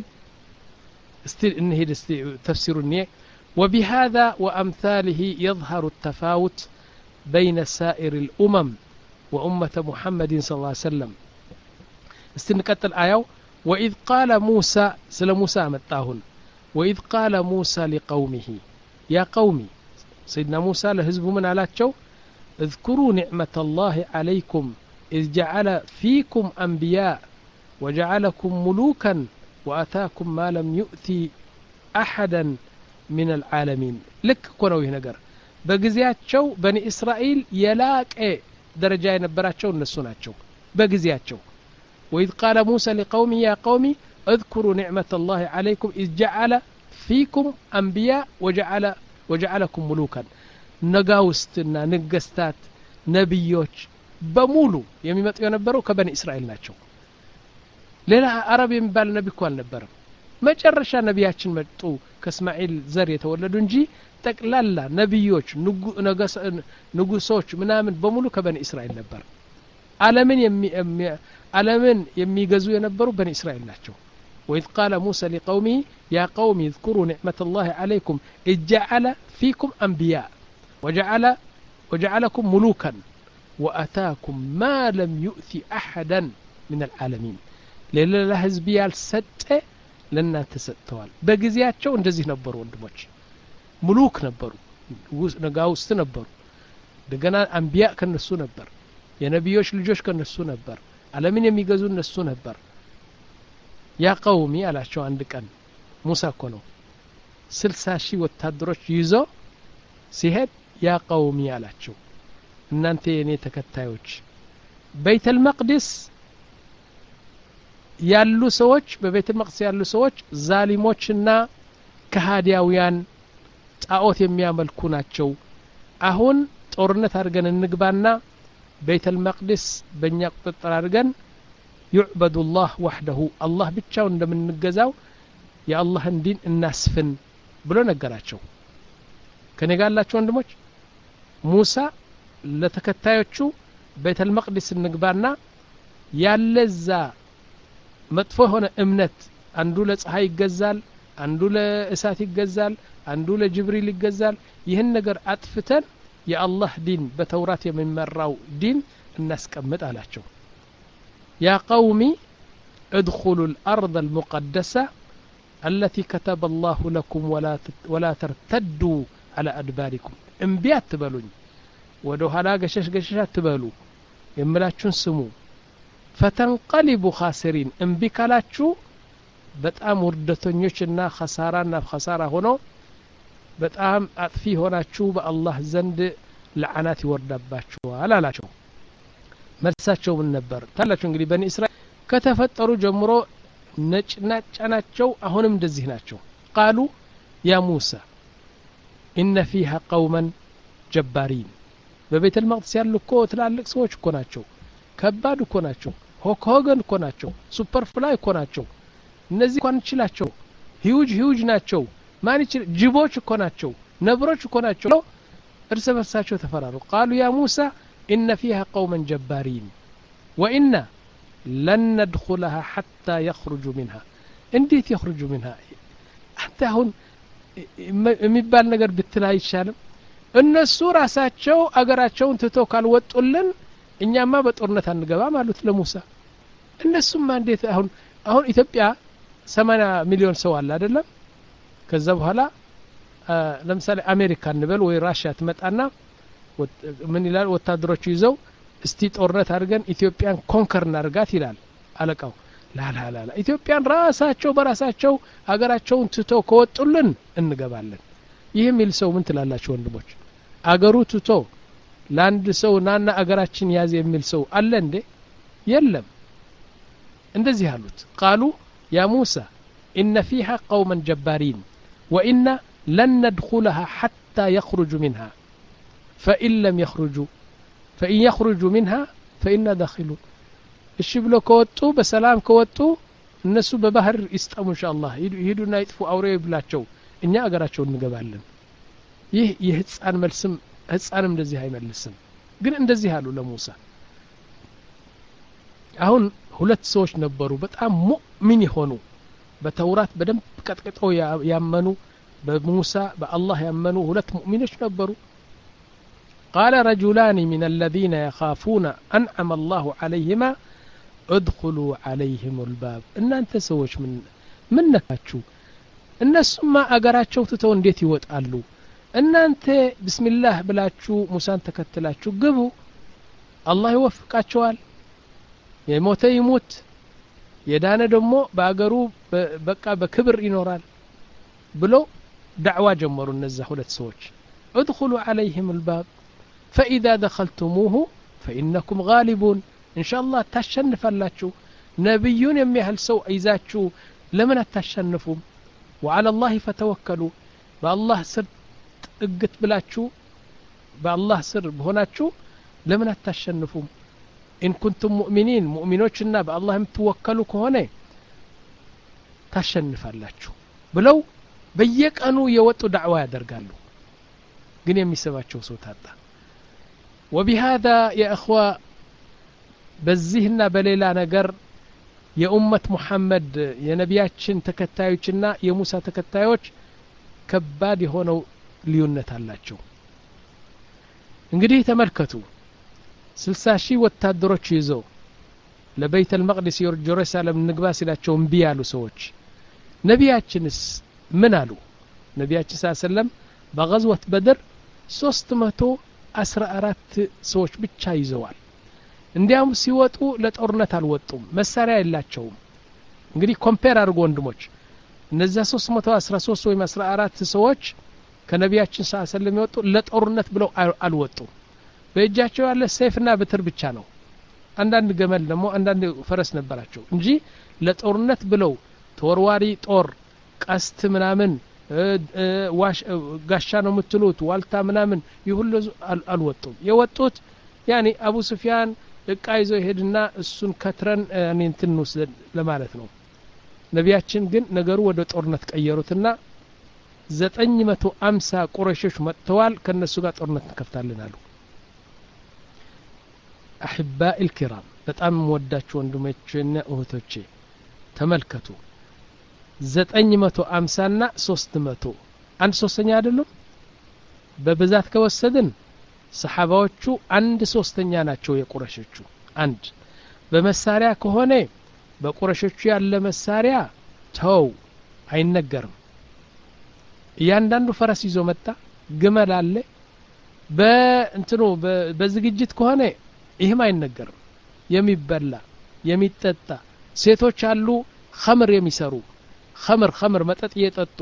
استي انهي تفسير النية وبهذا وأمثاله يظهر التفاوت بين سائر الأمم وأمة محمد صلى الله عليه وسلم استنكت الآية وإذ قال موسى سل موسى متاهن وإذ قال موسى لقومه يا قومي سيدنا موسى لهزب من علاتشو اذكروا نعمة الله عليكم إذ جعل فيكم أنبياء وجعلكم ملوكا وأتاكم ما لم يؤتي أحدا من العالمين لك كونوا هنقر بقزياتشو بني إسرائيل يلاك ايه درجة ينبراتشو النسوناتشو بقزياتشو وإذ قال موسى لقومه يا قومي اذكروا نعمة الله عليكم إذ جعل فيكم أنبياء وجعل وجعلكم ملوكا نقاوستنا نقستات نبيوش بمولو يميمت ينبروا كبني إسرائيل ناتشو لنا عرب ينبال نبي كوال نبرم ما جرشا نبياتشن مجتو كاسماعيل زر يتولدوا نجي تقلالا نبيوش نقوسوش منامن بمولو كبني إسرائيل نبر عالمين يمي يمي عالمين يمي قزو ينبروا بني إسرائيل ناتشو وإذ قال موسى لقومه يا قوم اذكروا نعمة الله عليكم إذ جعل فيكم أنبياء وجعل وجعلكم ملوكا وأتاكم ما لم يؤتي أحدا من العالمين ليلا لهزبيال ست لنا تستوال بقزياتشو اندزي نبروا اندموش ملوك نبروا نقاوست نبروا دقنا أنبياء كنسو نبر يا نبيوش لجوش كنسو نبر على من يميقزون نسو نبر يا قومي على شو عندك أن موسى كونو سلساشي والتدرج يزو سيهد يا قومي على شو እናንተ የኔ ተከታዮች ቤተል መቅደስ ያሉ ሰዎች በቤተል መቅደስ ያሉ ሰዎች ዛሊሞችና ከሃዲያውያን ጣዖት የሚያመልኩ ናቸው አሁን ጦርነት አድርገን እንግባና ቤተል መቅደስ በእኛ ቁጥጥር አድርገን يعبد الله وحده الله ብቻውን እንደምንገዛው የአላህን ዲን እናስፍን ብሎ ነገራቸው ከኔ ጋር ያላችሁ ወንድሞች ሙሳ ለተከታዮቹ ቤተል መቅደስ እንግባና ያለዛ መጥፎ ሆነ እምነት አንዱ ለፀሐይ ይገዛል አንዱ ለእሳት ይገዛል አንዱ ለጅብሪል ይገዛል ይህን ነገር አጥፍተን የአላህ ዲን በተውራት የሚመራው ዲን እናስቀምጥ አላቸው يا قوم ادخلوا الأرض المقدسة التي كتب الله لكم ولا ولا ترتدوا على أدباركم انبيات تبلون ودو هلا قشش قشش تبلوا يملاچون سمو فتنقلبوا خاسرين انبي كالاتشو በጣም ወርደተኞችና خسارና خسارة ሆኖ በጣም አጥፊ ሆናችሁ በአላህ ዘንድ ለዓናት ይወርዳባችኋል አላቸው መልሳቸው ምን ነበር ታላችሁ እንግዲህ በኒ እስራኤል ከተፈጠሩ ጀምሮ ነጭናጫናቸው አሁንም እንደዚህ ናቸው قالوا يا موسى إن فيها قوما جبارين በቤተ المقدس ያሉ እኮ ትላልቅ ሰዎች እኮ ናቸው ከባድ እኮ ናቸው ሆኮገን እኮ ናቸው ሱፐር ፍላይ እኮ ናቸው እነዚህ እንኳን ይችላቸው ሂውጅ ሂውጅ ናቸው ማን ይችል ጅቦች እኮ ናቸው ነብሮች እኮ ናቸው እርስ በርሳቸው ተፈራሩ قالوا يا موسى إن فيها قوما جبارين وإنا لن ندخلها حتى يخرجوا منها እንዴት يخرجوا منها አንተ አሁን የሚባል ነገር ብትላይ ይሻላል እነሱ ራሳቸው አገራቸውን ትተው ካልወጡልን እኛማ በጦርነት አንገባ ማለት ለሙሳ እነሱማ እንዴት አሁን አሁን ኢትዮጵያ ሰማንያ ሚሊዮን ሰው አለ አይደለም ከዛ በኋላ ለምሳሌ አሜሪካ እንበል ወይ ራሺያ ትመጣና ምን ይላል ወታደሮች ይዘው እስቲ ጦርነት አድርገን ኢትዮጵያን ኮንከር እናርጋት ይላል አለቃው ላላላ ኢትዮጵያን ራሳቸው በራሳቸው አገራቸውን ትተው ከወጡልን እንገባለን ይሄ ሚል ሰው ምን ትላላችሁ ወንድሞች አገሩ ትቶ ላንድ ሰው ናና አገራችን ያዝ የሚል ሰው አለ እንዴ የለም እንደዚህ አሉት قالوا يا موسى إن فيها قوما جبارين وإنا لن ندخلها حتى يخرجوا منها فإن لم يخرجوا فإن يخرجوا منها فإنا داخلون እሺ ብሎ ከወጡ በሰላም ከወጡ እነሱ በባህር ይስጠሙ ኢንሻአላህ ይሄዱና ይጥፉ አውሬ ይብላቸው እኛ አገራቸው እንገባለን ይህ የህፃን መልስም ህፃንም እንደዚህ አይመልስም ግን እንደዚህ አሉ ለሙሳ አሁን ሁለት ሰዎች ነበሩ በጣም ሙእሚን የሆኑ በተውራት በደንብ ቀጥቅጠው ያመኑ በሙሳ በአላህ ያመኑ ሁለት ሙእሚኖች ነበሩ قال رجلان من الذين يخافون أنعم الله عليهما ادخلوا عليهم الباب ان انت سوش من من نكاچو እነሱማ አገራቸው ትተው እንዴት ይወጣሉ እናንተ ቢስሚላህ ብላችሁ ሙሳን ተከትላችሁ ግቡ አላህ ይወፍቃቸዋል የሞተ ይሞት የዳነ ደግሞ በአገሩ በቃ በክብር ይኖራል ብሎ ዳዕዋ ጀመሩ እነዛ ሁለት ሰዎች ادخلوا عليهم الباب فإذا دخلتموه فإنكم غالبون إن شاء الله تشنفلاችሁ ነብዩን የሚያህል ሰው አይዛችሁ ለምን አታሸንፉም وعلى الله فتوكلوا بالله سر ጥግት ብላችሁ بالله سر በሆናችሁ ለምን አታሸንፉም إن كنتم مؤمنين مؤمنዎችና بالله የምትወከሉ ከሆነ ታሸንፋላችሁ ብለው በየቀኑ የወጡ ዳዕዋ ያደርጋሉ ግን የሚሰማቸው ሰው ታጣ وبهذا يا اخوه በዚህና በሌላ ነገር የኡመት ሙሐመድ የነቢያችን ተከታዮችና የሙሳ ተከታዮች ከባድ የሆነው ልዩነት አላቸው እንግዲህ ተመልከቱ ስልሳ ሺህ ወታደሮች ይዘው ለቤተ المقدس ኢየሩሳሌም ንግባ ሲላቸው እምቢ ያሉ ሰዎች ነቢያችንስ ምን አሉ ነቢያችን ሰለላም በغزوة بدر ሶስት መቶ አስራ አራት ሰዎች ብቻ ይዘዋል እንዲያም ሲወጡ ለጦርነት አልወጡም መሳሪያ የላቸውም እንግዲህ ኮምፔር አድርጎ ወንድሞች እነዛ ሶስት መቶ አስራ ሶስት ወይ አስራ አራት ሰዎች ከነቢያችን ሰለላም ይወጡ ለጦርነት ብለው አልወጡም በእጃቸው ያለ ሰይፍና በትር ብቻ ነው አንዳንድ ገመል ደግሞ አንዳንድ ፈረስ ነበራቸው እንጂ ለጦርነት ብለው ተወርዋሪ ጦር ቀስት ምናምን ዋሽ ጋሻ ነው የምትሉት ዋልታ ምናምን ይሁሉ አልወጡም የወጡት ያኒ አቡ ሱፊያን እቃ ይዞ ይሄድና እሱን ከትረን እኔ እንትን ወስደን ለማለት ነው። ነቢያችን ግን ነገሩ ወደ ጦርነት ቀየሩትና ዘጠኝ መቶ ሃምሳ ቁረይሾች መጥተዋል ከነሱ ጋር ጦርነት እንከፍታለን አሉ። አህባኢ الكرام በጣም ወዳችሁ ወንድሞቼና እህቶቼ ተመልከቱ። ዘጠኝ መቶ ሃምሳ እና ሶስት መቶ አንድ ሶስተኛ አይደለም። በብዛት ከወሰድን ሰሃባዎቹ አንድ ሶስተኛ ናቸው የቁረይሾቹ። አንድ በመሳሪያ ከሆነ በቁረይሾቹ ያለ መሳሪያ ተው አይነገርም። እያንዳንዱ ፈረስ ይዞ መጣ፣ ግመል አለ። በእንትኑ በዝግጅት ከሆነ ይህም አይነገርም። የሚበላ የሚጠጣ ሴቶች አሉ ኸምር የሚሰሩ ኸምር ኸምር መጠጥ እየጠጡ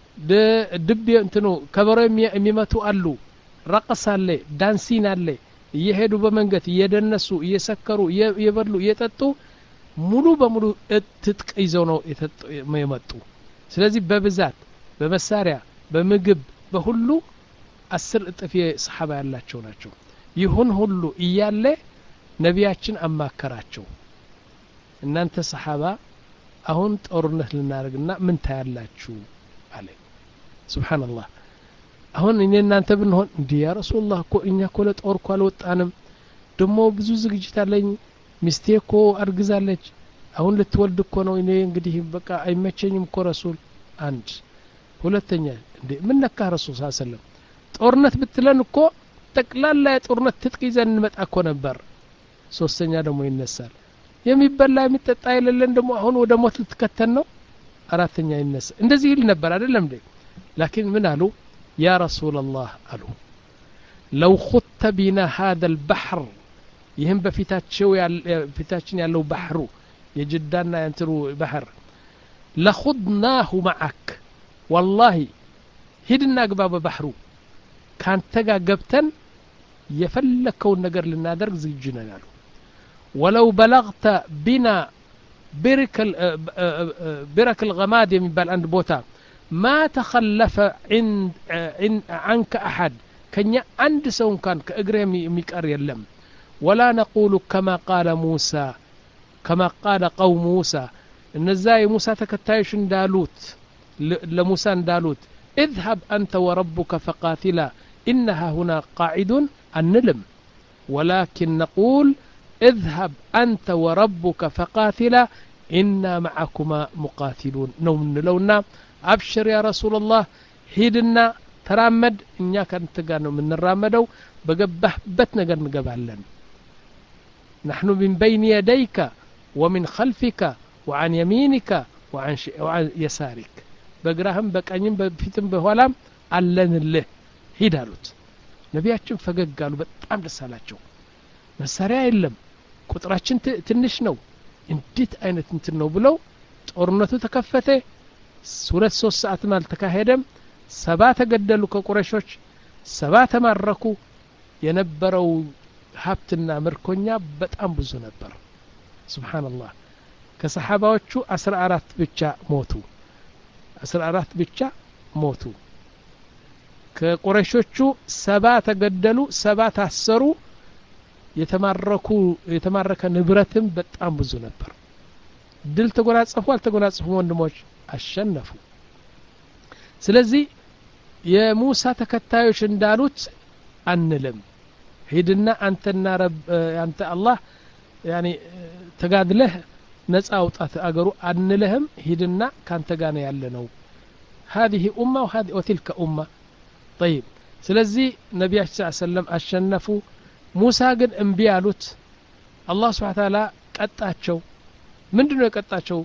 ድብ እንትኑ ከበሮ የሚመቱ አሉ። ረቅስ አለ፣ ዳንሲን አለ። እየሄዱ በመንገድ እየደነሱ እየሰከሩ እየበሉ እየጠጡ ሙሉ በሙሉ ትጥቅ ይዘው ነው የመጡ። ስለዚህ በብዛት በመሳሪያ በምግብ በሁሉ አስር እጥፍ የሰሃባ ያላቸው ናቸው። ይሁን ሁሉ እያለ ነቢያችን አማከራቸው። እናንተ ሰሃባ አሁን ጦርነት ልናደርግና ምን ታያላችሁ አለ። ሱብሃንአላህ። አሁን እኔ እናንተ ብንሆን እንዴ ያ ረሱላህ እኮ እኛ እኮ ለጦር እኮ አልወጣንም፣ ደሞ ብዙ ዝግጅት አለኝ፣ ሚስቴ እኮ አርግዛለች፣ አሁን ልትወልድ እኮ ነው፣ እኔ እንግዲህ በቃ አይመቸኝም እኮ ረሱል። አንድ ሁለተኛ እንዴ ምን ነካ ረሱል ሰለላሁ ዐለይሂ ወሰለም ጦርነት ብትለን እኮ ጠቅላላ የጦርነት ትጥቅ ይዘን እንመጣ እኮ ነበር። ሶስተኛ ደግሞ ይነሳል የሚበላ የሚጠጣ የሌለን ደግሞ አሁን ወደ ሞት ልትከተን ነው። አራተኛ ይነሳ እንደዚህ ይል ነበር አይደለም እንዴ? ላኪን ምን አሉ ያ ረሱላህ አሉ لو خط بنا هذا البحر ይህም በፊታቸው ፊታችን ያለው ባህሩ የጅዳና ያንትሩ ባህር لخضناه معك والله ሂድና ግባ በባህሩ ካንተ ጋር ገብተን የፈለከውን ነገር ልናደርግ ዝግጁ ነን አሉ። ولو بلغت بنا برك برك الغماد የሚባል አንድ ቦታ ما تخلف عند عنك احد كنيا عند سو كان كاغري የሚቀር የለም ولا نقول كما قال موسى كما قال قوم موسى እነዛ የሙሳ ተከታዮች እንዳሉት ለሙሳ እንዳሉት اذهب أنت وربك فقاتلا إنها هنا قاعد النلم ولكن نقول اذهب أنت وربك فقاتلا إنا معكما مقاتلون نوم لونا أبشر يا رسول الله هيدنا ترامد إنيا كانت تقانو من الرامدو بقبه بتنقر نقبعلن نحن من بين يديك ومن خلفك وعن يمينك وعن, ش... وعن يسارك በግራህም በቀኝም በፊትም በኋላም አለንልህ ሂድ አሉት። ነቢያችን ፈገግ አሉ። በጣም ደስ አላቸው። መሳሪያ የለም፣ ቁጥራችን ትንሽ ነው፣ እንዴት አይነት እንትን ነው ብለው ጦርነቱ ተከፈተ። ሁለት ሶስት ሰዓትም አልተካሄደም። ሰባ ተገደሉ ከቁረይሾች፣ ሰባ ተማረኩ። የነበረው ሀብትና ምርኮኛ በጣም ብዙ ነበር። ሱብሃንአላህ። ከሰሃባዎቹ አስራ አራት ብቻ ሞቱ። አስራ አራት ብቻ ሞቱ። ከቁረይሾቹ ሰባ ተገደሉ፣ ሰባ ታሰሩ። የተማረኩ የተማረከ ንብረትም በጣም ብዙ ነበር። ድል ተጎናጸፉ አልተጎናጸፉ ወንድሞች አሸነፉ። ስለዚህ የሙሳ ተከታዮች እንዳሉት አንልም። ሂድና አንተና ረብ አንተ አላህ ያኒ ተጋድለህ ነፃ አውጣት አገሩ አንልህም። ሂድና ካንተ ጋር ነው ያለነው። هذه امه وهذه وتلك امه طيب ስለዚህ ነብያችን ሰለላሁ ዐለይሂ ወሰለም አሸነፉ። ሙሳ ግን እምቢ አሉት። አላህ Subhanahu Wa Ta'ala ቀጣቸው። ምንድነው የቀጣቸው?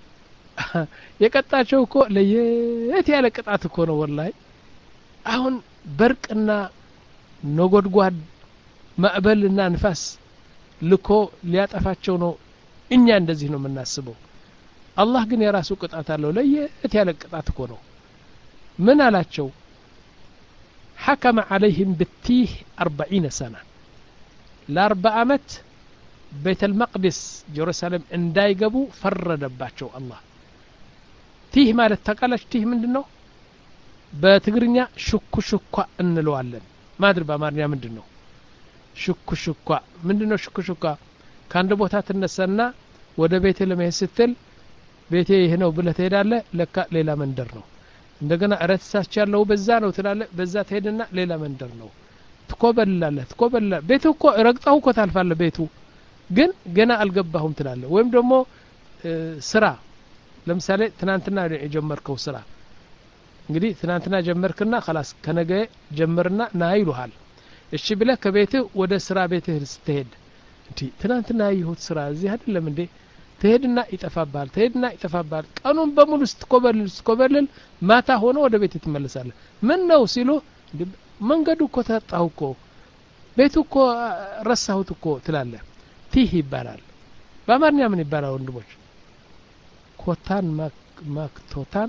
የቀጣቸው እኮ ለየት ያለ ቅጣት እኮ ነው ወላሂ። አሁን በርቅና ነጎድጓድ ማዕበልና ንፋስ ልኮ ሊያጠፋቸው ነው። እኛ እንደዚህ ነው የምናስበው። አላህ ግን የራሱ ቅጣት አለው። ለየት ያለ ቅጣት እኮ ነው። ምን አላቸው? حكم عليهم بالتيه أربعين سنة لأربع عمت بيت المقدس جيروسالم اندايقبو فردباتشو الله. تيه مالت تقالش تيه من دنو بتقرنيا شكو شكو انلوالن ما ادري بامارنيا من دنو ሽኩ ሽኳ ምንድነው ሽኩ ሽኳ ካንድ ቦታ ትነሳና ወደ ቤቴ ለመሄድ ስትል ቤቴ ይሄ ነው ብለህ ትሄዳለህ ለካ ሌላ መንደር ነው እንደገና እረትሳች ያለው በዛ ነው ትላለህ በዛ ትሄድና ሌላ መንደር ነው ትኮበላለህ ትኮበላለህ ቤቱ እኮ ረግጣው እኮ ታልፋለህ ቤቱ ግን ገና አልገባሁም ትላለህ ወይም ደግሞ ስራ ለምሳሌ ትናንትና የጀመርከው ስራ እንግዲህ ትናንትና ጀመርክና خلاص ከነገ ጀመርና ና ይሉሃል እሺ ብለህ ከቤትህ ወደ ስራ ቤትህ ስትሄድ እንዴ ትናንትና ይሁት ስራ እዚህ አይደለም እንዴ ትሄድና ይጠፋባል ትሄድና ይጠፋባል ቀኑን በሙሉ ስትኮበልል ስትኮበልል ማታ ሆኖ ወደ ቤት ትመለሳለህ ምን ነው ሲሉ መንገዱ እኮ ተጣው እኮ ቤቱ እኮ ረሳሁት እኮ ትላለህ ቲህ ይባላል በአማርኛ ምን ይባላል ወንድሞች ኮታን ማክቶታን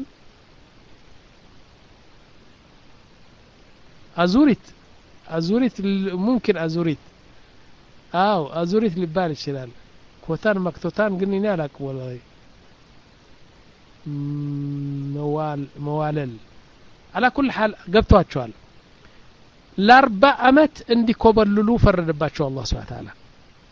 አዙሪት አዙሪት ممكن አዙሪት አው አዙሪት ሊባል ይችላል ኮታን ማክቶታን ግን እኔ አላውቅም ወላሂ መዋል መዋለል على كل حال ገብቷቸዋል ለአርባ አመት እንዲኮበልሉ ፈረደባቸው አላህ Subhanahu Wa Ta'ala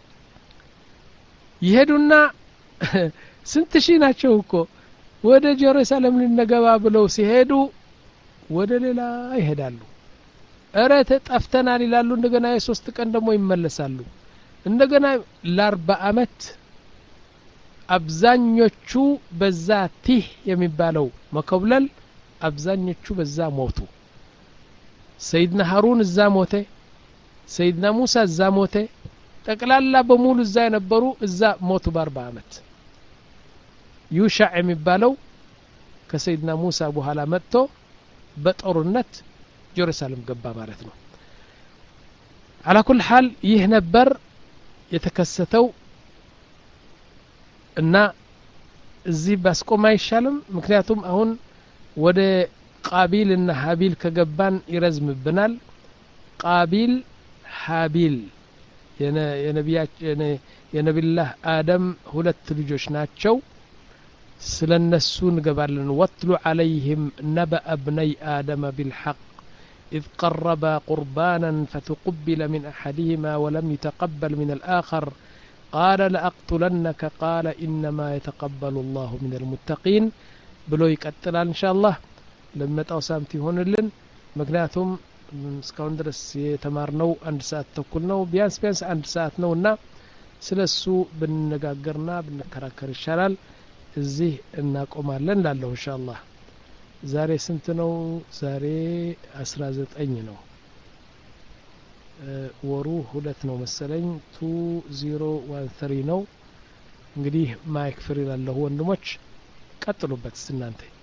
ይሄዱና ስንት ሺህ ናቸው እኮ ወደ ኢየሩሳሌም ልንገባ ብለው ሲሄዱ ወደ ሌላ ይሄዳሉ እረ ተጠፍተናል ይላሉ እንደገና የሶስት ቀን ደግሞ ይመለሳሉ እንደገና ለአርባ አመት አብዛኞቹ በዛ ቲህ የሚባለው መኮብለል አብዛኞቹ በዛ ሞቱ ሰይድና ሃሩን እዛ ሞተ ሰይድና ሙሳ እዛ ሞተ ጠቅላላ በሙሉ እዛ የነበሩ እዛ ሞቱ በአርባ አመት ዩሻዕ የሚባለው ከሰይድና ሙሳ በኋላ መጥቶ በጦርነት ኢየሩሳሌም ገባ ማለት ነው على كل حال ይህ ነበር የተከሰተው እና እዚህ ባስቆም አይሻልም ምክንያቱም አሁን ወደ ቃቢል እና ሀቢል ከገባን ይረዝምብናል ቃቢል ሀቢል የነቢያችን የነብዩላህ አደም ሁለት ልጆች ናቸው ስለነሱ እንገባለን ወትሉ عليهم نبأ ابني آدم بالحق إذ قربا قربانا فتقبل من أحدهما ولم يتقبل من الآخر قال لأقتلنك قال إنما يتقبل الله من المتقين بلو يقتل إن شاء الله لما تأسامتي هون لن مكناتهم እስካሁን ድረስ የተማርነው አንድ ሰዓት ተኩል ነው ቢያንስ ቢያንስ አንድ ሰዓት ነውና ስለሱ ብንነጋገርና ብንከራከር ይሻላል እዚህ እናቆማለን ላለው ኢንሻአላህ ዛሬ ስንት ነው ዛሬ አስራ ዘጠኝ ነው ወሩ ሁለት ነው መሰለኝ ሁለት ሺህ ثلاثة ነው እንግዲህ ማይክ ፍሪ ላለው ወንድሞች ቀጥሉበት እናንተ